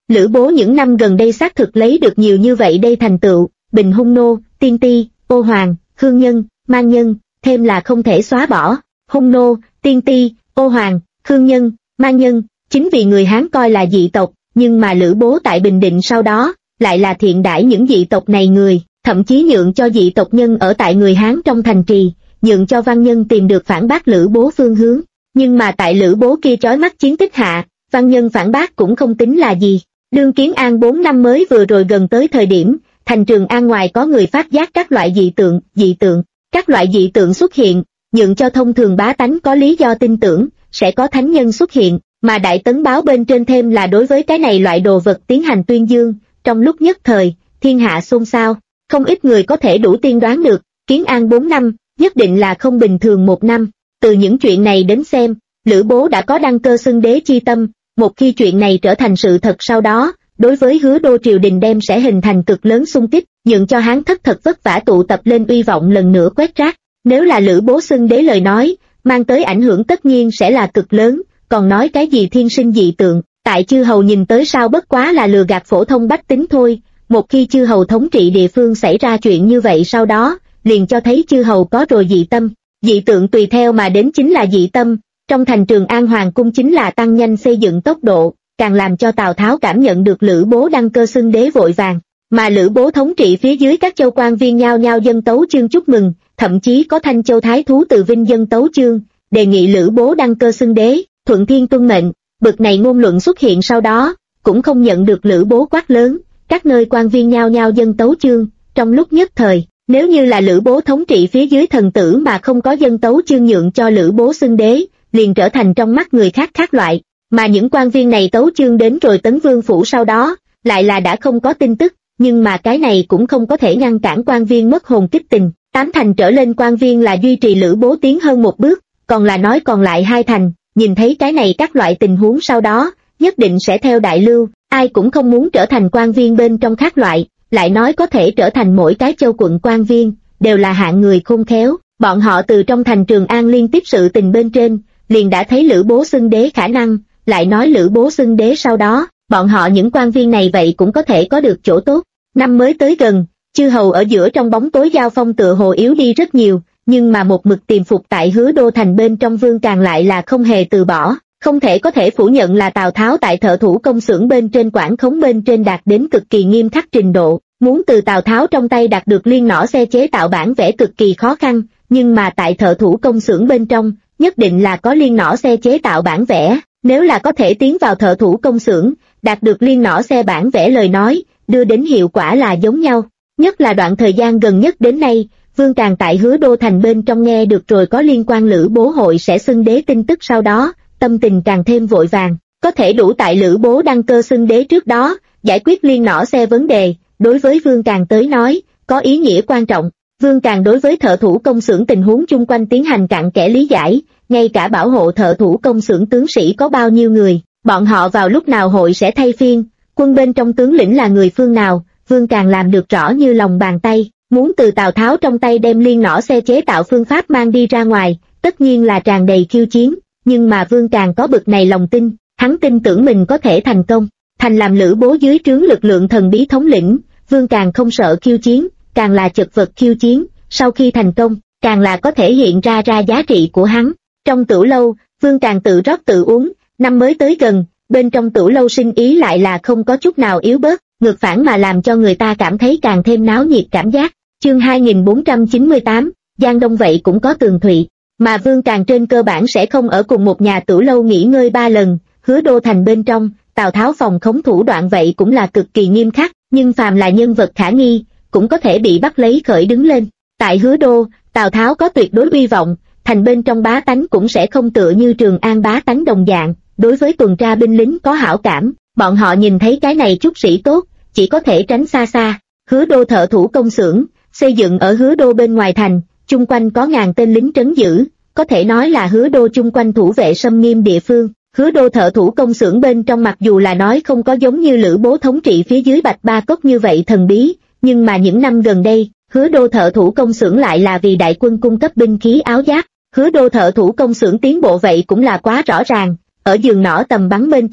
Lữ Bố những năm gần đây xác thực lấy được nhiều như vậy đây thành tựu, Bình Hung Nô, Tiên Ti, Ô Hoàng, Hương Nhân, Mang Nhân, thêm là không thể xóa bỏ. Hung Nô, Tiên Ti, Ô Hoàng, Hương Nhân, Mang Nhân, chính vì người Hán coi là dị tộc, nhưng mà Lữ Bố tại Bình Định sau đó, lại là thiện đãi những dị tộc này người, thậm chí nhượng cho dị tộc nhân ở tại người Hán trong thành trì, nhượng cho văn nhân tìm được phản bác Lữ Bố phương hướng. Nhưng mà tại Lữ Bố kia chói mắt chiến tích hạ, văn nhân phản bác cũng không tính là gì. Đương Kiến An 4 năm mới vừa rồi gần tới thời điểm, thành Trường An ngoài có người phát giác các loại dị tượng, các loại dị tượng xuất hiện, nhượng cho thông thường bá tánh có lý do tin tưởng, sẽ có thánh nhân xuất hiện, mà Đại Tấn báo bên trên thêm là đối với cái này loại đồ vật tiến hành tuyên dương, trong lúc nhất thời, thiên hạ xôn xao, không ít người có thể đủ tiên đoán được, Kiến An 4 năm, nhất định là không bình thường một năm. Từ những chuyện này đến xem, Lữ Bố đã có đăng cơ xưng đế chi tâm, một khi chuyện này trở thành sự thật sau đó, đối với Hứa Đô triều đình đem sẽ hình thành cực lớn xung kích, nhượng cho Hán thất thật vất vả tụ tập lên uy vọng lần nữa quét rác. Nếu là Lữ Bố xưng đế lời nói, mang tới ảnh hưởng tất nhiên sẽ là cực lớn, còn nói cái gì thiên sinh dị tượng, tại chư hầu nhìn tới sao bất quá là lừa gạt phổ thông bách tính thôi. Một khi chư hầu thống trị địa phương xảy ra chuyện như vậy sau đó, liền cho thấy chư hầu có rồi dị tâm. Dị tượng tùy theo mà đến chính là dị tâm, trong thành Trường An Hoàng cung chính là tăng nhanh xây dựng tốc độ, càng làm cho Tào Tháo cảm nhận được Lữ Bố đăng cơ xưng đế vội vàng, mà Lữ Bố thống trị phía dưới các châu quan viên nhao nhao dâng tấu chương chúc mừng, thậm chí có Thanh Châu Thái thú từ Vinh dâng tấu chương, đề nghị Lữ Bố đăng cơ xưng đế, thuận thiên tuân mệnh. Bực này ngôn luận xuất hiện sau đó, cũng không nhận được Lữ Bố quát lớn, các nơi quan viên nhao nhao dâng tấu chương, trong lúc nhất thời. Nếu như là Lữ Bố thống trị phía dưới thần tử mà không có dân tấu chương nhượng cho Lữ Bố xưng đế, liền trở thành trong mắt người khác khác loại, mà những quan viên này tấu chương đến rồi Tấn Vương phủ sau đó, lại là đã không có tin tức, nhưng mà cái này cũng không có thể ngăn cản quan viên mất hồn kích tình, 8 thành trở lên quan viên là duy trì Lữ Bố tiến hơn một bước, còn là nói còn lại 2 thành, nhìn thấy cái này các loại tình huống sau đó, nhất định sẽ theo đại lưu, ai cũng không muốn trở thành quan viên bên trong khác loại. Lại nói có thể trở thành mỗi cái châu quận quan viên, đều là hạng người khôn khéo, bọn họ từ trong thành Trường An liên tiếp sự tình bên trên, liền đã thấy Lữ Bố xưng đế khả năng, lại nói Lữ Bố xưng đế sau đó, bọn họ những quan viên này vậy cũng có thể có được chỗ tốt. Năm mới tới gần, chư hầu ở giữa trong bóng tối giao phong tựa hồ yếu đi rất nhiều, nhưng mà một mực tiềm phục tại Hứa Đô thành bên trong Vương Càng lại là không hề từ bỏ. Không thể có thể phủ nhận là Tào Tháo tại thợ thủ công xưởng bên trên quản khống bên trên đạt đến cực kỳ nghiêm khắc trình độ, muốn từ Tào Tháo trong tay đạt được liên nỏ xe chế tạo bản vẽ cực kỳ khó khăn, nhưng mà tại thợ thủ công xưởng bên trong, nhất định là có liên nỏ xe chế tạo bản vẽ, nếu là có thể tiến vào thợ thủ công xưởng, đạt được liên nỏ xe bản vẽ lời nói, đưa đến hiệu quả là giống nhau. Nhất là đoạn thời gian gần nhất đến nay, Vương Càng tại Hứa Đô thành bên trong nghe được rồi có liên quan Lữ Bố hội sẽ xưng đế tin tức sau đó, tâm tình càng thêm vội vàng, có thể đủ tại Lữ Bố đăng cơ xưng đế trước đó, giải quyết liên nỏ xe vấn đề, đối với Vương Càng tới nói, có ý nghĩa quan trọng. Vương Càng đối với thợ thủ công xưởng tình huống chung quanh tiến hành cặn kẽ lý giải, ngay cả bảo hộ thợ thủ công xưởng tướng sĩ có bao nhiêu người, bọn họ vào lúc nào hội sẽ thay phiên, quân bên trong tướng lĩnh là người phương nào, Vương Càng làm được rõ như lòng bàn tay, muốn từ Tào Tháo trong tay đem liên nỏ xe chế tạo phương pháp mang đi ra ngoài, tất nhiên là tràn đầy khiêu chiến. Nhưng mà Vương Càng có bực này lòng tin, hắn tin tưởng mình có thể thành công, thành làm Lữ Bố dưới trướng lực lượng thần bí thống lĩnh, Vương Càng không sợ khiêu chiến, càng là chật vật khiêu chiến, sau khi thành công, càng là có thể hiện ra giá trị của hắn. Trong tửu lâu, Vương Càng tự rót tự uống, năm mới tới gần, bên trong tửu lâu sinh ý lại là không có chút nào yếu bớt, ngược phản mà làm cho người ta cảm thấy càng thêm náo nhiệt cảm giác. Chương 2498, Giang Đông vậy cũng có tường thụy. Mà Vương Càng trên cơ bản sẽ không ở cùng một nhà tửu lâu nghỉ ngơi 3 lần, Hứa Đô thành bên trong, Tào Tháo phòng khống thủ đoạn vậy cũng là cực kỳ nghiêm khắc, nhưng phàm là nhân vật khả nghi, cũng có thể bị bắt lấy khởi đứng lên. Tại Hứa Đô, Tào Tháo có tuyệt đối uy vọng, thành bên trong bá tánh cũng sẽ không tựa như Trường An bá tánh đồng dạng, đối với tuần tra binh lính có hảo cảm, bọn họ nhìn thấy cái này chút sĩ tốt, chỉ có thể tránh xa xa. Hứa Đô thợ thủ công xưởng, xây dựng ở Hứa Đô bên ngoài thành, chung quanh có ngàn tên lính trấn giữ, có thể nói là Hứa Đô chung quanh thủ vệ xâm nghiêm địa phương. Hứa Đô thợ thủ công xưởng bên trong mặc dù là nói không có giống như Lữ Bố thống trị phía dưới Bạch Ba Cốc như vậy thần bí, nhưng mà những năm gần đây, Hứa Đô thợ thủ công xưởng lại là vì đại quân cung cấp binh khí áo giáp. Hứa Đô thợ thủ công xưởng tiến bộ vậy cũng là quá rõ ràng, ở giường nỏ tầm bắn bên trên,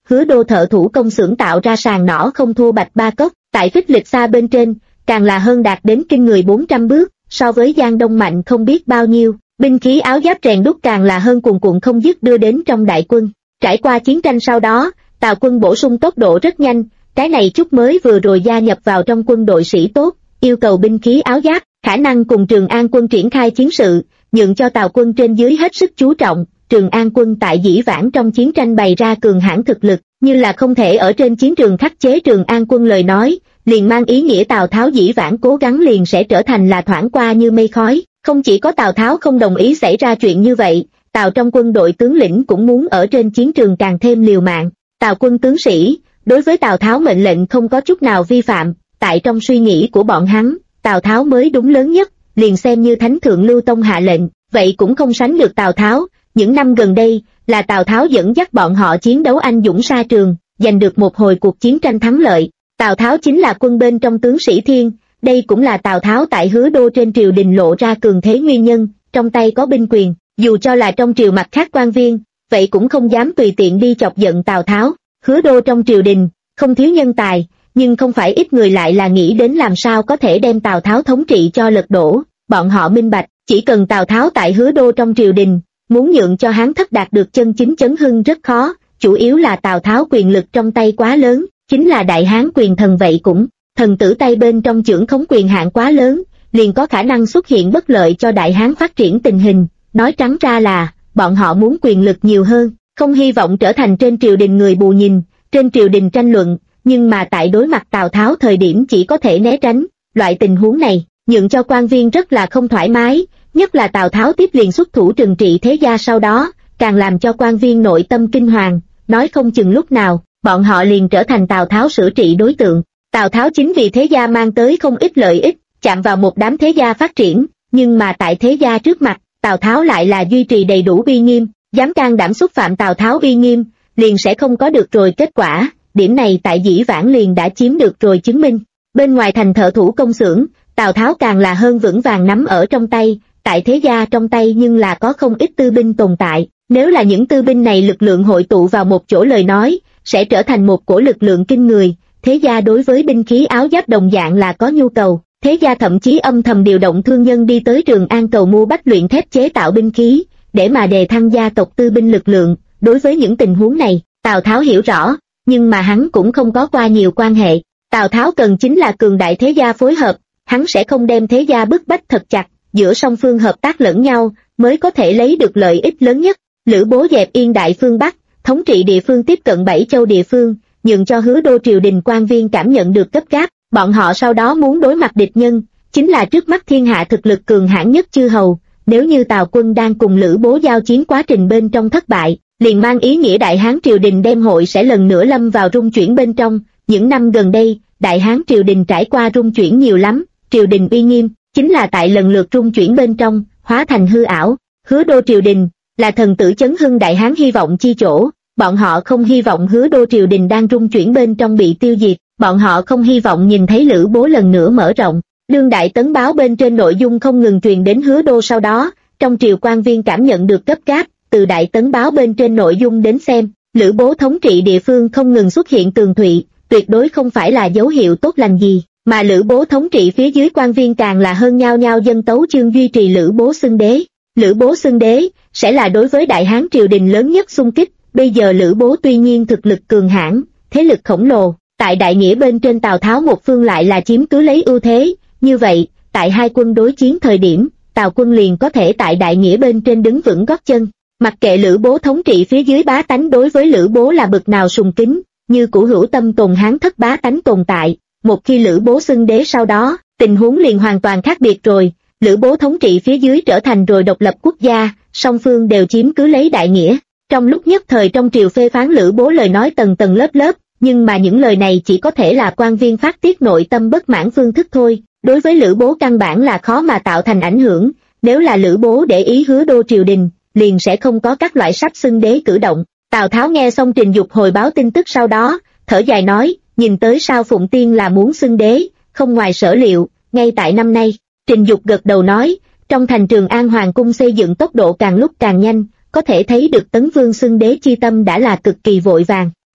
Hứa Đô thợ thủ công xưởng tạo ra sàng nỏ không thua Bạch Ba Cốc, tại phích lịch xa bên trên, càng là hơn đạt đến kinh người 400 bước, so với Giang Đông mạnh không biết bao nhiêu, binh khí áo giáp rèn đúc càng là hơn cuồn cuộn không dứt đưa đến trong đại quân. Trải qua chiến tranh sau đó, Tào quân bổ sung tốc độ rất nhanh, cái này chút mới vừa rồi gia nhập vào trong quân đội sĩ tốt, yêu cầu binh khí áo giáp, khả năng cùng Trường An quân triển khai chiến sự, nhượng cho Tào quân trên dưới hết sức chú trọng. Trường An quân tại dĩ vãng trong chiến tranh bày ra cường hãn thực lực, như là không thể ở trên chiến trường khắc chế Trường An quân lời nói, liền mang ý nghĩa Tào Tháo dĩ vãng cố gắng liền sẽ trở thành là thoảng qua như mây khói. Không chỉ có Tào Tháo không đồng ý xảy ra chuyện như vậy, Tào trong quân đội tướng lĩnh cũng muốn ở trên chiến trường càng thêm liều mạng. Tào quân tướng sĩ, đối với Tào Tháo mệnh lệnh không có chút nào vi phạm, tại trong suy nghĩ của bọn hắn, Tào Tháo mới đúng lớn nhất, liền xem như Thánh Thượng Lưu Tông hạ lệnh, vậy cũng không sánh được Tào Tháo. Những năm gần đây, là Tào Tháo dẫn dắt bọn họ chiến đấu anh dũng sa trường, giành được một hồi cuộc chiến tranh thắng lợi. Tào Tháo chính là quân bên trong tướng sĩ thiên, đây cũng là Tào Tháo tại Hứa Đô trên triều đình lộ ra cường thế nguyên nhân, trong tay có binh quyền, dù cho là trong triều mặt khác quan viên, vậy cũng không dám tùy tiện đi chọc giận Tào Tháo. Hứa Đô trong triều đình, không thiếu nhân tài, nhưng không phải ít người lại là nghĩ đến làm sao có thể đem Tào Tháo thống trị cho lật đổ. Bọn họ minh bạch, chỉ cần Tào Tháo tại Hứa Đô trong triều đình, muốn nhượng cho Hán Thất đạt được chân chính chấn hưng rất khó, chủ yếu là Tào Tháo quyền lực trong tay quá lớn, chính là Đại Hán quyền thần vậy cũng, thần tử tay bên trong chưởng khống quyền hạn quá lớn, liền có khả năng xuất hiện bất lợi cho Đại Hán phát triển tình hình. Nói trắng ra là, bọn họ muốn quyền lực nhiều hơn, không hy vọng trở thành trên triều đình người bù nhìn, trên triều đình tranh luận, nhưng mà tại đối mặt Tào Tháo thời điểm chỉ có thể né tránh. Loại tình huống này, nhượng cho quan viên rất là không thoải mái, nhất là Tào Tháo tiếp liền xuất thủ trừng trị thế gia sau đó, càng làm cho quan viên nội tâm kinh hoàng, nói không chừng lúc nào, bọn họ liền trở thành Tào Tháo sửa trị đối tượng. Tào Tháo chính vì thế gia mang tới không ít lợi ích, chạm vào một đám thế gia phát triển, nhưng mà tại thế gia trước mặt, Tào Tháo lại là duy trì đầy đủ uy nghiêm, dám can đảm xúc phạm Tào Tháo uy nghiêm, liền sẽ không có được rồi kết quả, điểm này tại dĩ vãng liền đã chiếm được rồi chứng minh. Bên ngoài thành thợ thủ công xưởng, Tào Tháo càng là hơn vững vàng nắm ở trong tay, tại thế gia trong tay nhưng là có không ít tư binh tồn tại, nếu là những tư binh này lực lượng hội tụ vào một chỗ lời nói, sẽ trở thành một cổ lực lượng kinh người. Thế gia đối với binh khí áo giáp đồng dạng là có nhu cầu, thế gia thậm chí âm thầm điều động thương nhân đi tới Trường An cầu mua bách luyện thép chế tạo binh khí, để mà đề thăng gia tộc tư binh lực lượng. Đối với những tình huống này, Tào Tháo hiểu rõ, nhưng mà hắn cũng không có qua nhiều quan hệ. Tào Tháo cần chính là cường đại thế gia phối hợp, hắn sẽ không đem thế gia bức bách thật chặt, giữa song phương hợp tác lẫn nhau, mới có thể lấy được lợi ích lớn nhất. Lữ Bố dẹp yên đại phương Bắc, thống trị địa phương tiếp cận 7 châu địa phương, nhượng cho Hứa Đô triều đình quan viên cảm nhận được gấp gáp, bọn họ sau đó muốn đối mặt địch nhân, chính là trước mắt thiên hạ thực lực cường hãn nhất chư hầu. Nếu như Tào quân đang cùng Lữ Bố giao chiến quá trình bên trong thất bại, liền mang ý nghĩa Đại Hán triều đình đem hội sẽ lần nữa lâm vào rung chuyển bên trong. Những năm gần đây, Đại Hán triều đình trải qua rung chuyển nhiều lắm, triều đình uy nghiêm, chính là tại lần lượt rung chuyển bên trong, hóa thành hư ảo. Hứa Đô triều đình, là thần tử chấn hưng Đại Hán hy vọng chi chỗ, bọn họ không hy vọng Hứa Đô triều đình đang rung chuyển bên trong bị tiêu diệt, bọn họ không hy vọng nhìn thấy Lữ Bố lần nữa mở rộng. Đương Đại Tấn báo bên trên nội dung không ngừng truyền đến Hứa Đô sau đó, trong triều quan viên cảm nhận được gấp gáp, từ Đại Tấn báo bên trên nội dung đến xem, Lữ Bố thống trị địa phương không ngừng xuất hiện tường thụy, tuyệt đối không phải là dấu hiệu tốt lành gì, mà Lữ Bố thống trị phía dưới quan viên càng là hơn nhao nhao dân tấu chương duy trì Lữ Bố xưng đế. Lữ Bố xưng đế, sẽ là đối với Đại Hán triều đình lớn nhất xung kích. Bây giờ Lữ Bố tuy nhiên thực lực cường hãn, thế lực khổng lồ, tại đại nghĩa bên trên Tào Tháo một phương lại là chiếm cứ lấy ưu thế, như vậy, tại hai quân đối chiến thời điểm, Tào quân liền có thể tại đại nghĩa bên trên đứng vững gót chân. Mặc kệ Lữ Bố thống trị phía dưới bá tánh đối với Lữ Bố là bực nào sùng kính, như cũ hữu tâm tồn Hán thất bá tánh tồn tại, một khi Lữ Bố xưng đế sau đó, tình huống liền hoàn toàn khác biệt rồi. Lữ Bố thống trị phía dưới trở thành rồi độc lập quốc gia, song phương đều chiếm cứ lấy đại nghĩa. Trong lúc nhất thời trong triều phê phán Lữ Bố lời nói tầng tầng lớp lớp, nhưng mà những lời này chỉ có thể là quan viên phát tiết nội tâm bất mãn phương thức thôi, đối với Lữ Bố căn bản là khó mà tạo thành ảnh hưởng. Nếu là Lữ Bố để ý Hứa Đô triều đình, liền sẽ không có các loại sắp xưng đế cử động. Tào Tháo nghe xong Trình Dục hồi báo tin tức sau đó, thở dài nói, nhìn tới sao Phụng Tiên là muốn xưng đế, không ngoài sở liệu, ngay tại năm nay. Trình Dục gật đầu nói, trong thành Trường An hoàng cung xây dựng tốc độ càng lúc càng nhanh, có thể thấy được Tấn Vương xưng đế chi tâm đã là cực kỳ vội vàng.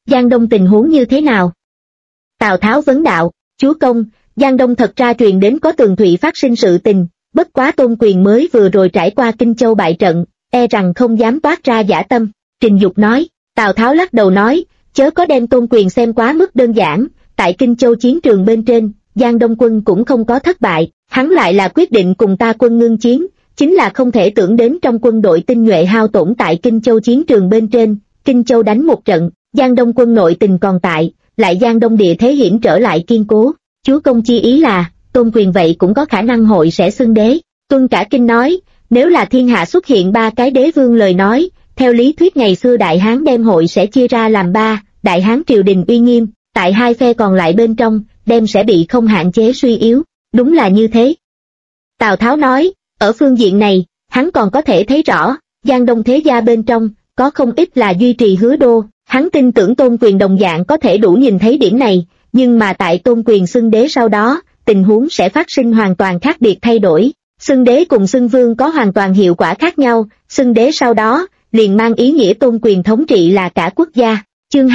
Giang Đông tình huống như thế nào? Tào Tháo vấn đạo, chúa công, Giang Đông thật ra truyền đến có tường thụy phát sinh sự tình, bất quá Tôn Quyền mới vừa rồi trải qua Kinh Châu bại trận, e rằng không dám toát ra dã tâm. Trình Dục nói, Tào Tháo lắc đầu nói, chớ có đem Tôn Quyền xem quá mức đơn giản, tại Kinh Châu chiến trường bên trên, Giang Đông quân cũng không có thất bại, hắn lại là quyết định cùng ta quân ngưng chiến, chính là không thể tưởng đến trong quân đội tinh nhuệ hao tổn tại Kinh Châu chiến trường bên trên, Kinh Châu đánh một trận, Giang Đông quân nội tình còn tại, lại Giang Đông địa thế hiểm trở lại kiên cố. Chúa công chi ý là, Tôn Quyền vậy cũng có khả năng hội sẽ xưng đế. Tuân cả kinh nói, nếu là thiên hạ xuất hiện 3 cái đế vương lời nói, theo lý thuyết ngày xưa Đại Hán đem hội sẽ chia ra làm 3, Đại Hán triều đình uy nghiêm, tại 2 phe còn lại bên trong, đem sẽ bị không hạn chế suy yếu, đúng là như thế. Tào Tháo nói, ở phương diện này, hắn còn có thể thấy rõ, Giang Đông thế gia bên trong, có không ít là duy trì Hứa Đô, hắn tin tưởng Tôn Quyền đồng dạng có thể đủ nhìn thấy điểm này, nhưng mà tại Tôn Quyền xưng đế sau đó, tình huống sẽ phát sinh hoàn toàn khác biệt thay đổi. Xưng đế cùng xưng vương có hoàn toàn hiệu quả khác nhau, xưng đế sau đó, liền mang ý nghĩa Tôn Quyền thống trị là cả quốc gia. Chương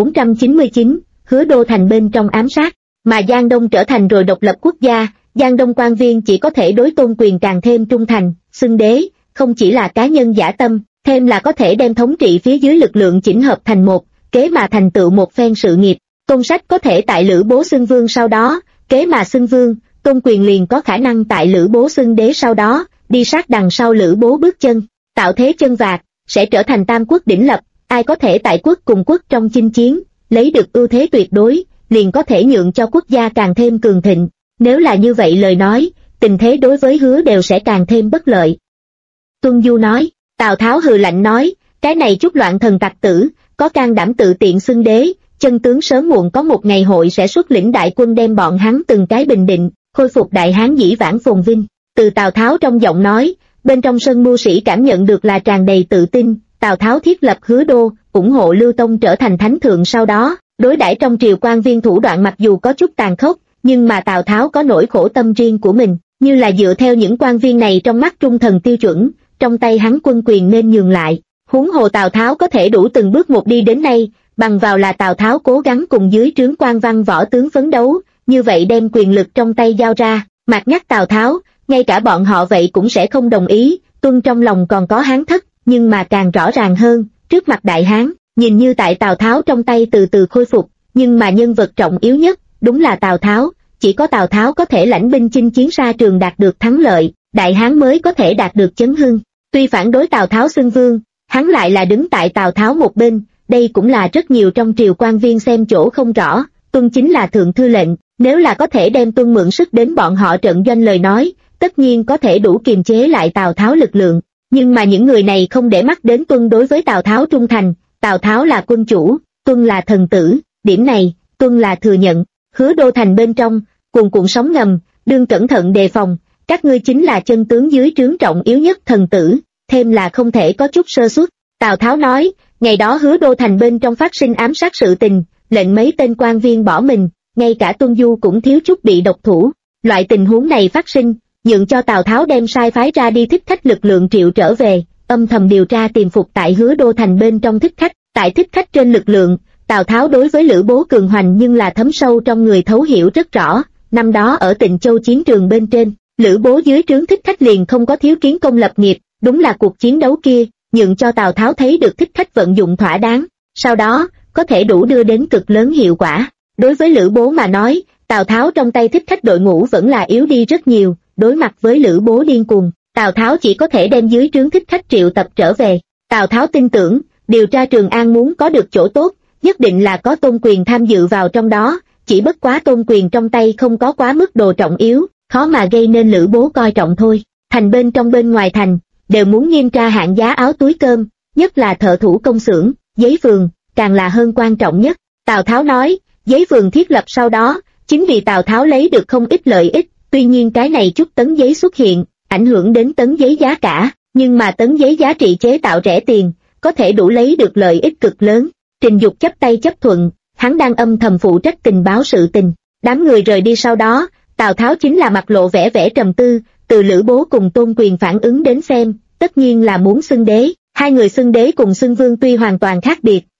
2499, Hứa Đô thành bên trong ám sát, mà Giang Đông trở thành rồi độc lập quốc gia, Giang Đông quan viên chỉ có thể đối Tôn Quyền càng thêm trung thành, xưng đế, không chỉ là cá nhân dã tâm, thêm là có thể đem thống trị phía dưới lực lượng chỉnh hợp thành một, kế mà thành tựu một phen sự nghiệp. Tôn Sách có thể tại Lữ Bố xưng vương sau đó, kế mà xưng vương, Tôn Quyền liền có khả năng tại Lữ Bố xưng đế sau đó, đi sát đằng sau Lữ Bố bước chân, tạo thế chân vạc, sẽ trở thành tam quốc đỉnh lập, ai có thể tại quốc cùng quốc trong chinh chiến, lấy được ưu thế tuyệt đối, liền có thể nhượng cho quốc gia càng thêm cường thịnh. Nếu là như vậy lời nói, tình thế đối với Hứa đều sẽ càng thêm bất lợi. Tuân Du nói, Tào Tháo hừ lạnh nói, cái này chút loạn thần tặc tử, có can đảm tự tiện xưng đế, chân tướng sớm muộn có một ngày hội sẽ xuất lĩnh đại quân đem bọn hắn từng cái bình định, khôi phục Đại Hán dĩ vãng phồn vinh. Từ Tào Tháo trong giọng nói, bên trong sân mưu sĩ cảm nhận được là tràn đầy tự tin. Tào Tháo thiết lập Hứa Đô, ủng hộ Lưu Tông trở thành thánh thượng sau đó, đối đãi trong triều quan viên thủ đoạn mặc dù có chút tàn khốc, nhưng mà Tào Tháo có nỗi khổ tâm riêng của mình, như là dựa theo những quan viên này trong mắt trung thần tiêu chuẩn, trong tay hắn quân quyền nên nhường lại. Huống hồ Tào Tháo có thể đủ từng bước một đi đến nay, bằng vào là Tào Tháo cố gắng cùng dưới trướng quan văn võ tướng phấn đấu, như vậy đem quyền lực trong tay giao ra, mạt nhắc Tào Tháo, ngay cả bọn họ vậy cũng sẽ không đồng ý. Tuân trong lòng còn có Hán thất, nhưng mà càng rõ ràng hơn, trước mặt Đại Hán, nhìn như tại Tào Tháo trong tay từ từ khôi phục, nhưng mà nhân vật trọng yếu nhất, đúng là Tào Tháo, chỉ có Tào Tháo có thể lãnh binh chinh chiến ra trường đạt được thắng lợi, Đại Hán mới có thể đạt được chấn hưng. Tuy phản đối Tào Tháo xưng vương, hắn lại là đứng tại Tào Tháo một bên, đây cũng là rất nhiều trong triều quan viên xem chỗ không rõ. Tuân chính là thượng thư lệnh, nếu là có thể đem Tuân mượn sức đến bọn họ trận doanh lời nói, tất nhiên có thể đủ kiềm chế lại Tào Tháo lực lượng. Nhưng mà những người này không để mắt đến Tuân đối với Tào Tháo trung thành, Tào Tháo là quân chủ, Tuân là thần tử, điểm này, Tuân là thừa nhận. Hứa Đô thành bên trong, cuồn cuộn sóng ngầm, đương cẩn thận đề phòng, các ngươi chính là chân tướng dưới trướng trọng yếu nhất thần tử, thêm là không thể có chút sơ suất. Tào Tháo nói, ngày đó Hứa Đô thành bên trong phát sinh ám sát sự tình, lệnh mấy tên quan viên bỏ mình, ngay cả Tuân Du cũng thiếu chút bị độc thủ. Loại tình huống này phát sinh, nhượng cho Tào Tháo đem sai phái ra đi Thích Khách lực lượng triệu trở về, âm thầm điều tra tìm phục tại Hứa Đô thành bên trong Thích Khách. Tại Thích Khách trên lực lượng, Tào Tháo đối với Lữ Bố cường hoành nhưng là thấm sâu trong người thấu hiểu rất rõ. Năm đó ở Tịnh Châu chiến trường bên trên, Lữ Bố dưới trướng Thích Khách liền không có thiếu kiến công lập nghiệp, đúng là cuộc chiến đấu kia, nhượng cho Tào Tháo thấy được Thích Khách vận dụng thỏa đáng, sau đó, có thể đủ đưa đến cực lớn hiệu quả. Đối với Lữ Bố mà nói, Tào Tháo trong tay Thích Khách đội ngũ vẫn là yếu đi rất nhiều, đối mặt với Lữ Bố điên cuồng, Tào Tháo chỉ có thể đem dưới trướng Thích Khách triệu tập trở về. Tào Tháo tin tưởng, điều tra Trường An muốn có được chỗ tốt, nhất định là có Tôn Quyền tham dự vào trong đó, chỉ bất quá Tôn Quyền trong tay không có quá mức đồ trọng yếu, khó mà gây nên Lữ Bố coi trọng thôi. Thành bên trong bên ngoài thành, đều muốn nghiêm tra hạng giá áo túi cơm, nhất là thợ thủ công xưởng, giấy phường, càng là hơn quan trọng nhất. Tào Tháo nói, giấy phường thiết lập sau đó, chính vì Tào Tháo lấy được không ít lợi ích, tuy nhiên cái này chút tấn giấy xuất hiện, ảnh hưởng đến tấn giấy giá cả, nhưng mà tấn giấy giá trị chế tạo rẻ tiền, có thể đủ lấy được lợi ích cực lớn. Trình Dục chắp tay chấp thuận, hắn đang âm thầm phụ trách tình báo sự tình. Đám người rời đi sau đó, Tào Tháo chính là mặt lộ vẻ vẻ trầm tư, từ Lữ Bố cùng Tôn Quyền phản ứng đến xem, tất nhiên là muốn xưng đế. Hai người xưng đế cùng xưng vương tuy hoàn toàn khác biệt,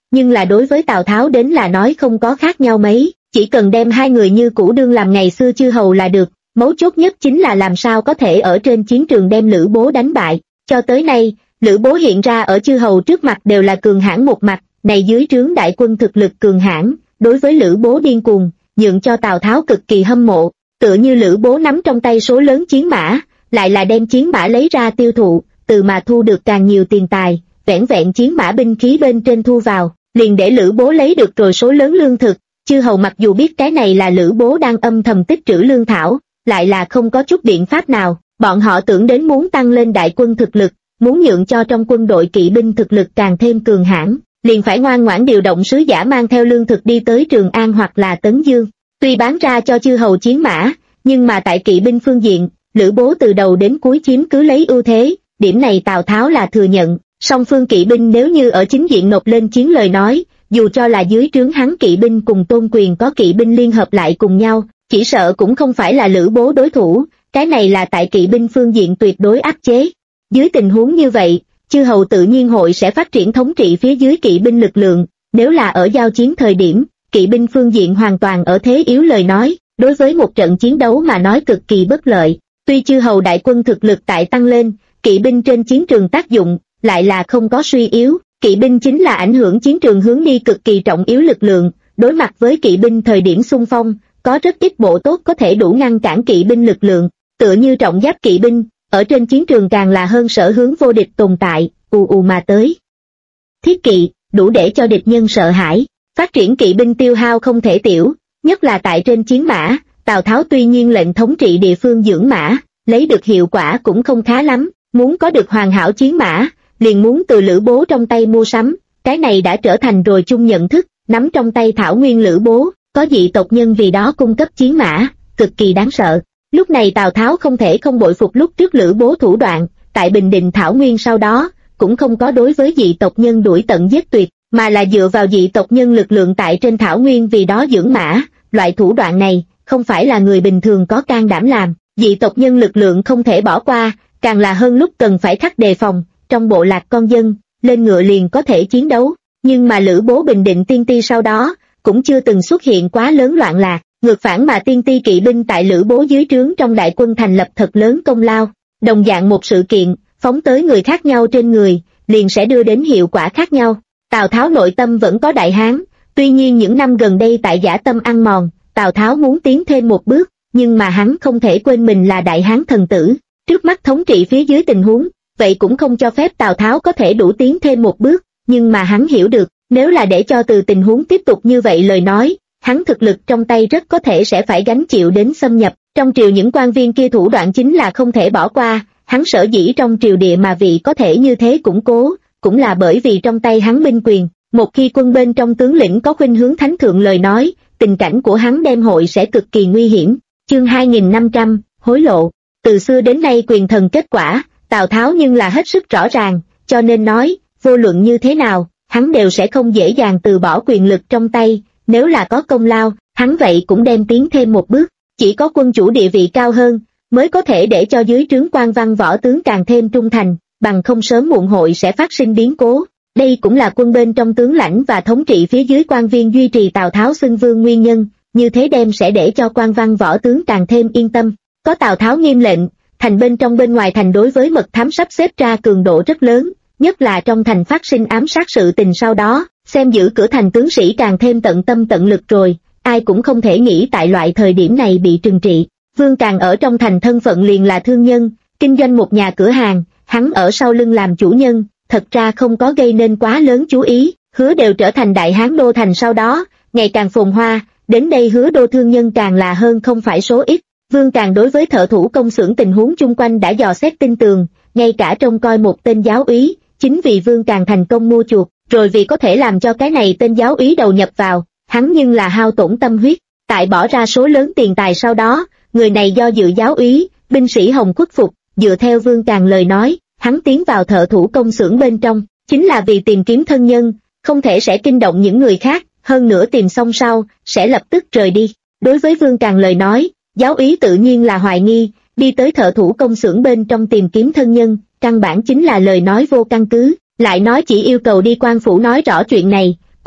nhưng là đối với Tào Tháo đến là nói không có khác nhau mấy, chỉ cần đem hai người như cũ đương làm ngày xưa chư hầu là được, mấu chốt nhất chính là làm sao có thể ở trên chiến trường đem Lữ Bố đánh bại. Cho tới nay, Lữ Bố hiện ra ở chư hầu trước mặt đều là cường hãn một mặt, này dưới trướng đại quân thực lực cường hãn, đối với Lữ Bố điên cuồng, nhượng cho Tào Tháo cực kỳ hâm mộ, tựa như Lữ Bố nắm trong tay số lớn chiến mã, lại là đem chiến mã lấy ra tiêu thụ, từ mà thu được càng nhiều tiền tài, vẻn vẹn chiến mã binh khí bên trên thu vào, liền để Lữ Bố lấy được rồi số lớn lương thực. Chư hầu mặc dù biết cái này là Lữ Bố đang âm thầm tích trữ lương thảo, lại là không có chút biện pháp nào, bọn họ tưởng đến muốn tăng lên đại quân thực lực, muốn nhượng cho trong quân đội kỵ binh thực lực càng thêm cường hãn, liền phải ngoan ngoãn điều động sứ giả mang theo lương thực đi tới Trường An hoặc là Tấn Dương. Tuy bán ra cho chư hầu chiến mã, nhưng mà tại kỵ binh phương diện, Lữ Bố từ đầu đến cuối chiếm cứ lấy ưu thế, điểm này Tào Tháo là thừa nhận. Song phương kỵ binh nếu như ở chính diện nộp lên chiến lời nói, dù cho là dưới trướng hắn kỵ binh cùng Tôn Quyền có kỵ binh liên hợp lại cùng nhau, chỉ sợ cũng không phải là Lữ Bố đối thủ, cái này là tại kỵ binh phương diện tuyệt đối áp chế. Dưới tình huống như vậy, chư hầu tự nhiên hội sẽ phát triển thống trị phía dưới kỵ binh lực lượng, nếu là ở giao chiến thời điểm, kỵ binh phương diện hoàn toàn ở thế yếu lời nói, đối với một trận chiến đấu mà nói cực kỳ bất lợi. Tuy chư hầu đại quân thực lực tại tăng lên, kỵ binh trên chiến trường tác dụng lại là không có suy yếu, kỵ binh chính là ảnh hưởng chiến trường hướng đi cực kỳ trọng yếu lực lượng, đối mặt với kỵ binh thời điểm xung phong, có rất ít bộ tốt có thể đủ ngăn cản kỵ binh lực lượng, tựa như trọng giáp kỵ binh, ở trên chiến trường càng là hơn sở hướng vô địch tồn tại, ù ù mà tới. Thiết kỵ, đủ để cho địch nhân sợ hãi, phát triển kỵ binh tiêu hao không thể tiểu, nhất là tại trên chiến mã, Tào Tháo tuy nhiên lệnh thống trị địa phương dưỡng mã, lấy được hiệu quả cũng không khá lắm, muốn có được hoàn hảo chiến mã, liền muốn từ Lữ Bố trong tay mua sắm, cái này đã trở thành rồi chung nhận thức, nắm trong tay thảo nguyên Lữ Bố, có dị tộc nhân vì đó cung cấp chiến mã, cực kỳ đáng sợ. Lúc này Tào Tháo không thể không bội phục lúc trước Lữ Bố thủ đoạn, tại Bình Định thảo nguyên sau đó, cũng không có đối với dị tộc nhân đuổi tận giết tuyệt, mà là dựa vào dị tộc nhân lực lượng tại trên thảo nguyên vì đó dưỡng mã, loại thủ đoạn này, không phải là người bình thường có can đảm làm, dị tộc nhân lực lượng không thể bỏ qua, càng là hơn lúc cần phải khắc đề phòng, trong bộ lạc con dân, lên ngựa liền có thể chiến đấu, nhưng mà Lữ Bố Bình Định tiên ti sau đó, cũng chưa từng xuất hiện quá lớn loạn lạc, ngược phản mà tiên ti kỵ binh tại Lữ Bố dưới trướng trong đại quân thành lập thật lớn công lao, đồng dạng một sự kiện, phóng tới người khác nhau trên người, liền sẽ đưa đến hiệu quả khác nhau. Tào Tháo nội tâm vẫn có đại hán, tuy nhiên những năm gần đây tại dã tâm ăn mòn, Tào Tháo muốn tiến thêm một bước, nhưng mà hắn không thể quên mình là đại hán thần tử, trước mắt thống trị phía dưới tình huống, vậy cũng không cho phép Tào Tháo có thể đủ tiến thêm một bước, nhưng mà hắn hiểu được, nếu là để cho từ tình huống tiếp tục như vậy lời nói, hắn thực lực trong tay rất có thể sẽ phải gánh chịu đến xâm nhập, trong triều những quan viên kia thủ đoạn chính là không thể bỏ qua, hắn sở dĩ trong triều địa mà vị có thể như thế củng cố, cũng là bởi vì trong tay hắn binh quyền, một khi quân bên trong tướng lĩnh có khuynh hướng thánh thượng lời nói, tình cảnh của hắn đem hội sẽ cực kỳ nguy hiểm. Chương 2500, hối lộ, từ xưa đến nay quyền thần kết quả, Tào Tháo nhưng là hết sức rõ ràng, cho nên nói, vô luận như thế nào, hắn đều sẽ không dễ dàng từ bỏ quyền lực trong tay, nếu là có công lao, hắn vậy cũng đem tiến thêm một bước, chỉ có quân chủ địa vị cao hơn, mới có thể để cho dưới trướng quan văn võ tướng càng thêm trung thành, bằng không sớm muộn hội sẽ phát sinh biến cố. Đây cũng là quân bên trong tướng lãnh và thống trị phía dưới quan viên duy trì Tào Tháo xưng vương nguyên nhân, như thế đem sẽ để cho quan văn võ tướng càng thêm yên tâm. Có Tào Tháo nghiêm lệnh, thành bên trong bên ngoài thành đối với mật thám sắp xếp ra cường độ rất lớn, nhất là trong thành phát sinh ám sát sự tình sau đó, xem giữ cửa thành tướng sĩ càng thêm tận tâm tận lực rồi, ai cũng không thể nghĩ tại loại thời điểm này bị trừng trị. Vương Càng ở trong thành thân phận liền là thương nhân, kinh doanh một nhà cửa hàng, hắn ở sau lưng làm chủ nhân, thật ra không có gây nên quá lớn chú ý, Hứa đều trở thành đại hán đô thành sau đó, ngày càng phồn hoa, đến đây Hứa đô thương nhân càng là hơn không phải số ít. Vương Càng đối với thợ thủ công xưởng tình huống chung quanh đã dò xét tinh tường, ngay cả trông coi một tên giáo úy, chính vì Vương Càng thành công mua chuộc, rồi vì có thể làm cho cái này tên giáo úy đầu nhập vào, hắn nhưng là hao tổn tâm huyết, tại bỏ ra số lớn tiền tài sau đó, người này do dự giáo úy, binh sĩ Hồng khuất phục, dựa theo Vương Càng lời nói, hắn tiến vào thợ thủ công xưởng bên trong, chính là vì tìm kiếm thân nhân, không thể sẽ kinh động những người khác, hơn nữa tìm xong sau, sẽ lập tức rời đi. Đối với Vương Càng lời nói, giáo úy tự nhiên là hoài nghi, đi tới thợ thủ công xưởng bên trong tìm kiếm thân nhân, căn bản chính là lời nói vô căn cứ, lại nói chỉ yêu cầu đi quan phủ nói rõ chuyện này,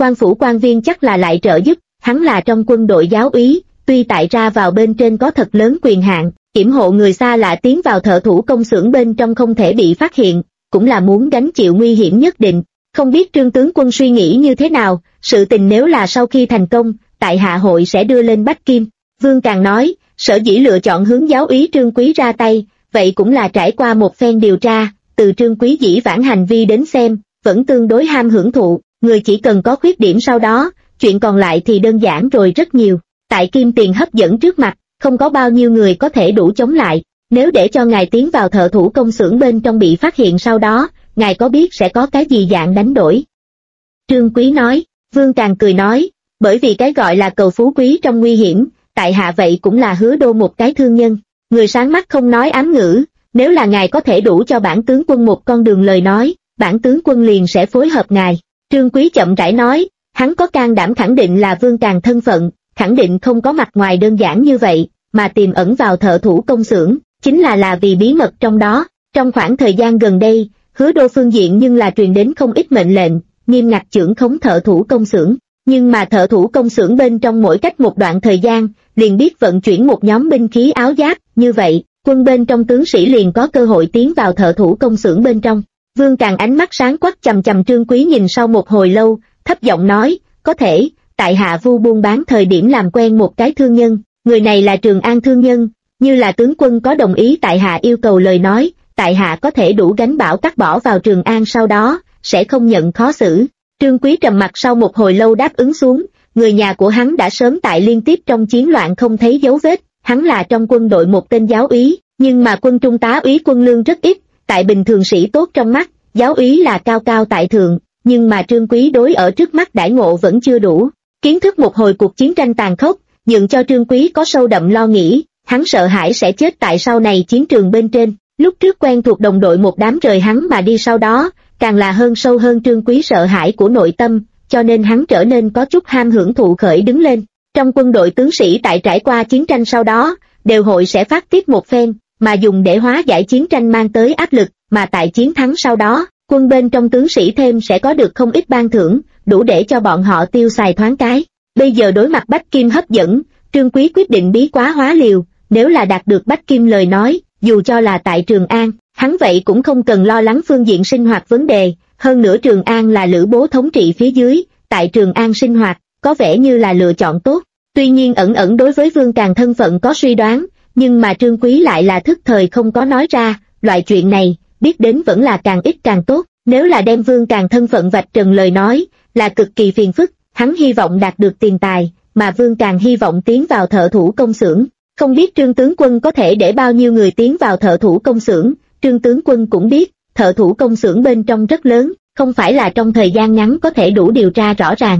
Quan phủ quan viên chắc là lại trợ giúp, hắn là trong quân đội giáo úy, tuy tại ra vào bên trên có thật lớn quyền hạn, yểm hộ người xa lạ tiến vào thợ thủ công xưởng bên trong không thể bị phát hiện, cũng là muốn gánh chịu nguy hiểm nhất định. Không biết Trương tướng quân suy nghĩ như thế nào, sự tình nếu là sau khi thành công, tại hạ hội sẽ đưa lên Bách Kim. Vương Càng nói, sở dĩ lựa chọn hướng giáo úy Trương Quý ra tay, vậy cũng là trải qua một phen điều tra, từ Trương Quý dĩ vãng hành vi đến xem, vẫn tương đối ham hưởng thụ, người chỉ cần có khuyết điểm sau đó, chuyện còn lại thì đơn giản rồi rất nhiều. Tại kim tiền hấp dẫn trước mặt, không có bao nhiêu người có thể đủ chống lại, nếu để cho ngài tiến vào thợ thủ công xưởng bên trong bị phát hiện sau đó, ngài có biết sẽ có cái gì dạng đánh đổi? Trương Quý nói. Vương Càng cười nói, bởi vì cái gọi là cầu phú quý trong nguy hiểm, tại hạ vậy cũng là Hứa Đô một cái thương nhân. Người sáng mắt không nói ám ngữ, nếu là ngài có thể đủ cho bản tướng quân một con đường lời nói, bản tướng quân liền sẽ phối hợp ngài. Trương Quý chậm rãi nói, hắn có can đảm khẳng định là Vương Càng thân phận, khẳng định không có mặt ngoài đơn giản như vậy, mà tiềm ẩn vào thợ thủ công xưởng, chính là vì bí mật trong đó. Trong khoảng thời gian gần đây, Hứa Đô phương diện nhưng là truyền đến không ít mệnh lệnh, nghiêm ngặt chưởng khống thợ thủ công xưởng. Nhưng mà thợ thủ công xưởng bên trong mỗi cách một đoạn thời gian, liền biết vận chuyển một nhóm binh khí áo giáp, như vậy, quân bên trong tướng sĩ liền có cơ hội tiến vào thợ thủ công xưởng bên trong. Vương Càng ánh mắt sáng quắc chằm chằm Trương Quý nhìn sau một hồi lâu, thấp giọng nói, có thể, tại hạ vu buôn bán thời điểm làm quen một cái thương nhân, người này là Trường An thương nhân, như là tướng quân có đồng ý tại hạ yêu cầu lời nói, tại hạ có thể đủ gánh bảo cắt bỏ vào Trường An sau đó, sẽ không nhận khó xử. Trương Quý trầm mặt sau một hồi lâu đáp ứng xuống, người nhà của hắn đã sớm tại liên tiếp trong chiến loạn không thấy dấu vết, hắn là trong quân đội một tên giáo úy, nhưng mà quân trung tá úy quân lương rất ít, tại bình thường sĩ tốt trong mắt, giáo úy là cao cao tại thượng, nhưng mà Trương Quý đối ở trước mắt đãi ngộ vẫn chưa đủ. Kiến thức một hồi cuộc chiến tranh tàn khốc, nhượng cho Trương Quý có sâu đậm lo nghĩ, hắn sợ hãi sẽ chết tại sau này chiến trường bên trên, lúc trước quen thuộc đồng đội một đám rời hắn mà đi sau đó, càng là hơn sâu hơn Trương Quý sợ hãi của nội tâm, cho nên hắn trở nên có chút ham hưởng thụ khởi đứng lên. Trong quân đội tướng sĩ tại trải qua chiến tranh sau đó, đều hội sẽ phát tiết một phen, mà dùng để hóa giải chiến tranh mang tới áp lực, mà tại chiến thắng sau đó, quân bên trong tướng sĩ thêm sẽ có được không ít ban thưởng, đủ để cho bọn họ tiêu xài thoáng cái. Bây giờ đối mặt Bách Kim hấp dẫn, Trương Quý quyết định bí quá hóa liều, nếu là đạt được Bách Kim lời nói, dù cho là tại Trường An, hắn vậy cũng không cần lo lắng phương diện sinh hoạt vấn đề, hơn nữa Trường An là Lữ Bố thống trị phía dưới, tại Trường An sinh hoạt, có vẻ như là lựa chọn tốt. Tuy nhiên ẩn ẩn đối với Vương Càng thân phận có suy đoán, nhưng mà Trương Quý lại là thức thời không có nói ra, loại chuyện này, biết đến vẫn là càng ít càng tốt, nếu là đem Vương Càng thân phận vạch trần lời nói, là cực kỳ phiền phức, hắn hy vọng đạt được tiền tài, mà Vương Càng hy vọng tiến vào thợ thủ công xưởng. Không biết Trương tướng quân có thể để bao nhiêu người tiến vào thợ thủ công xưởng, Trương tướng quân cũng biết, thợ thủ công xưởng bên trong rất lớn, không phải là trong thời gian ngắn có thể đủ điều tra rõ ràng.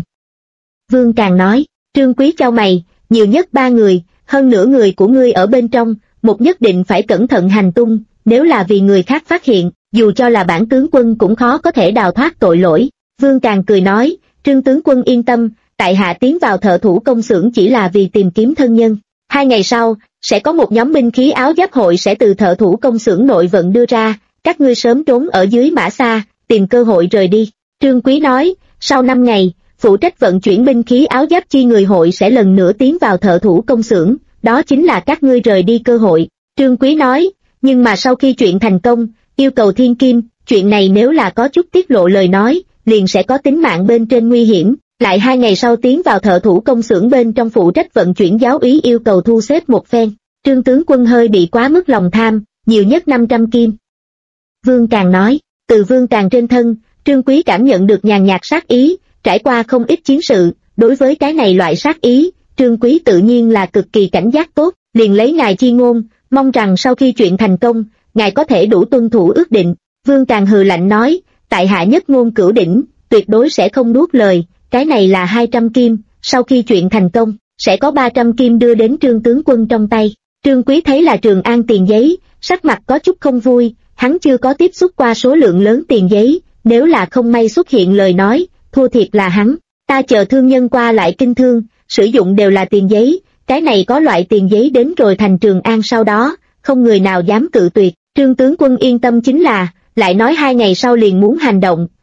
Vương Càng nói, Trương Quý chau mày, nhiều nhất 3 người, hơn nửa người của ngươi ở bên trong, một nhất định phải cẩn thận hành tung, nếu là vì người khác phát hiện, dù cho là bản tướng quân cũng khó có thể đào thoát tội lỗi. Vương Càng cười nói, Trương tướng quân yên tâm, tại hạ tiến vào thợ thủ công xưởng chỉ là vì tìm kiếm thân nhân. 2 ngày sau, sẽ có một nhóm binh khí áo giáp hội sẽ từ thợ thủ công xưởng nội vận đưa ra, các ngươi sớm trốn ở dưới mã xa, tìm cơ hội rời đi. Trương Quý nói, sau 5 ngày, phụ trách vận chuyển binh khí áo giáp chi người hội sẽ lần nữa tiến vào thợ thủ công xưởng, đó chính là các ngươi rời đi cơ hội. Trương Quý nói, nhưng mà sau khi chuyện thành công, yêu cầu thiên kim, chuyện này nếu là có chút tiết lộ lời nói, liền sẽ có tính mạng bên trên nguy hiểm. Lại 2 ngày sau tiến vào thợ thủ công xưởng bên trong phụ trách vận chuyển giáo úy yêu cầu thu xếp một phen. Trương tướng quân hơi bị quá mức lòng tham, nhiều nhất 500 kim. Vương Càng nói, từ Vương Càng trên thân, Trương Quý cảm nhận được nhàn nhạt sát ý, trải qua không ít chiến sự, đối với cái này loại sát ý, Trương Quý tự nhiên là cực kỳ cảnh giác tốt, liền lấy ngài chi ngôn, mong rằng sau khi chuyện thành công, ngài có thể đủ tuân thủ ước định. Vương Càng hừ lạnh nói, tại hạ nhất ngôn cửu đỉnh, tuyệt đối sẽ không nuốt lời, cái này là 200 kim, sau khi chuyện thành công, sẽ có 300 kim đưa đến Trương tướng quân trong tay. Trương Quý thấy là Trường An tiền giấy, sắc mặt có chút không vui, hắn chưa có tiếp xúc qua số lượng lớn tiền giấy, nếu là không may xuất hiện lời nói, thua thiệt là hắn. Ta chờ thương nhân qua lại kinh thương, sử dụng đều là tiền giấy, cái này có loại tiền giấy đến rồi thành Trường An sau đó, không người nào dám cự tuyệt. Trương tướng quân yên tâm chính là, lại nói 2 ngày sau liền muốn hành động,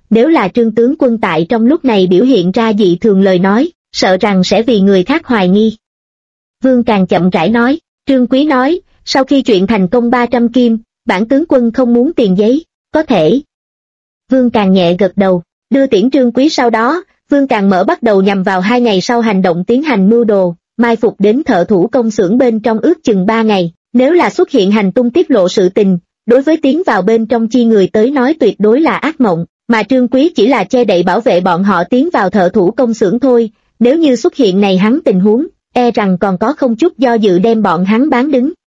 nếu là Trương tướng quân tại trong lúc này biểu hiện ra dị thường lời nói, sợ rằng sẽ vì người khác hoài nghi. Vương Càng chậm rãi nói, Trương Quý nói, sau khi chuyện thành công 300 kim, bản tướng quân không muốn tiền giấy, có thể. Vương Càng nhẹ gật đầu, đưa tiễn Trương Quý sau đó, Vương Càng mở bắt đầu nhằm vào 2 ngày sau hành động tiến hành mưu đồ, mai phục đến thợ thủ công xưởng bên trong ước chừng 3 ngày, nếu là xuất hiện hành tung tiết lộ sự tình, đối với tiến vào bên trong chi người tới nói tuyệt đối là ác mộng, mà Trương Quý chỉ là che đậy bảo vệ bọn họ tiến vào thợ thủ công xưởng thôi, nếu như xuất hiện này hắn tình huống, e rằng còn có không chút do dự đem bọn hắn bán đứng.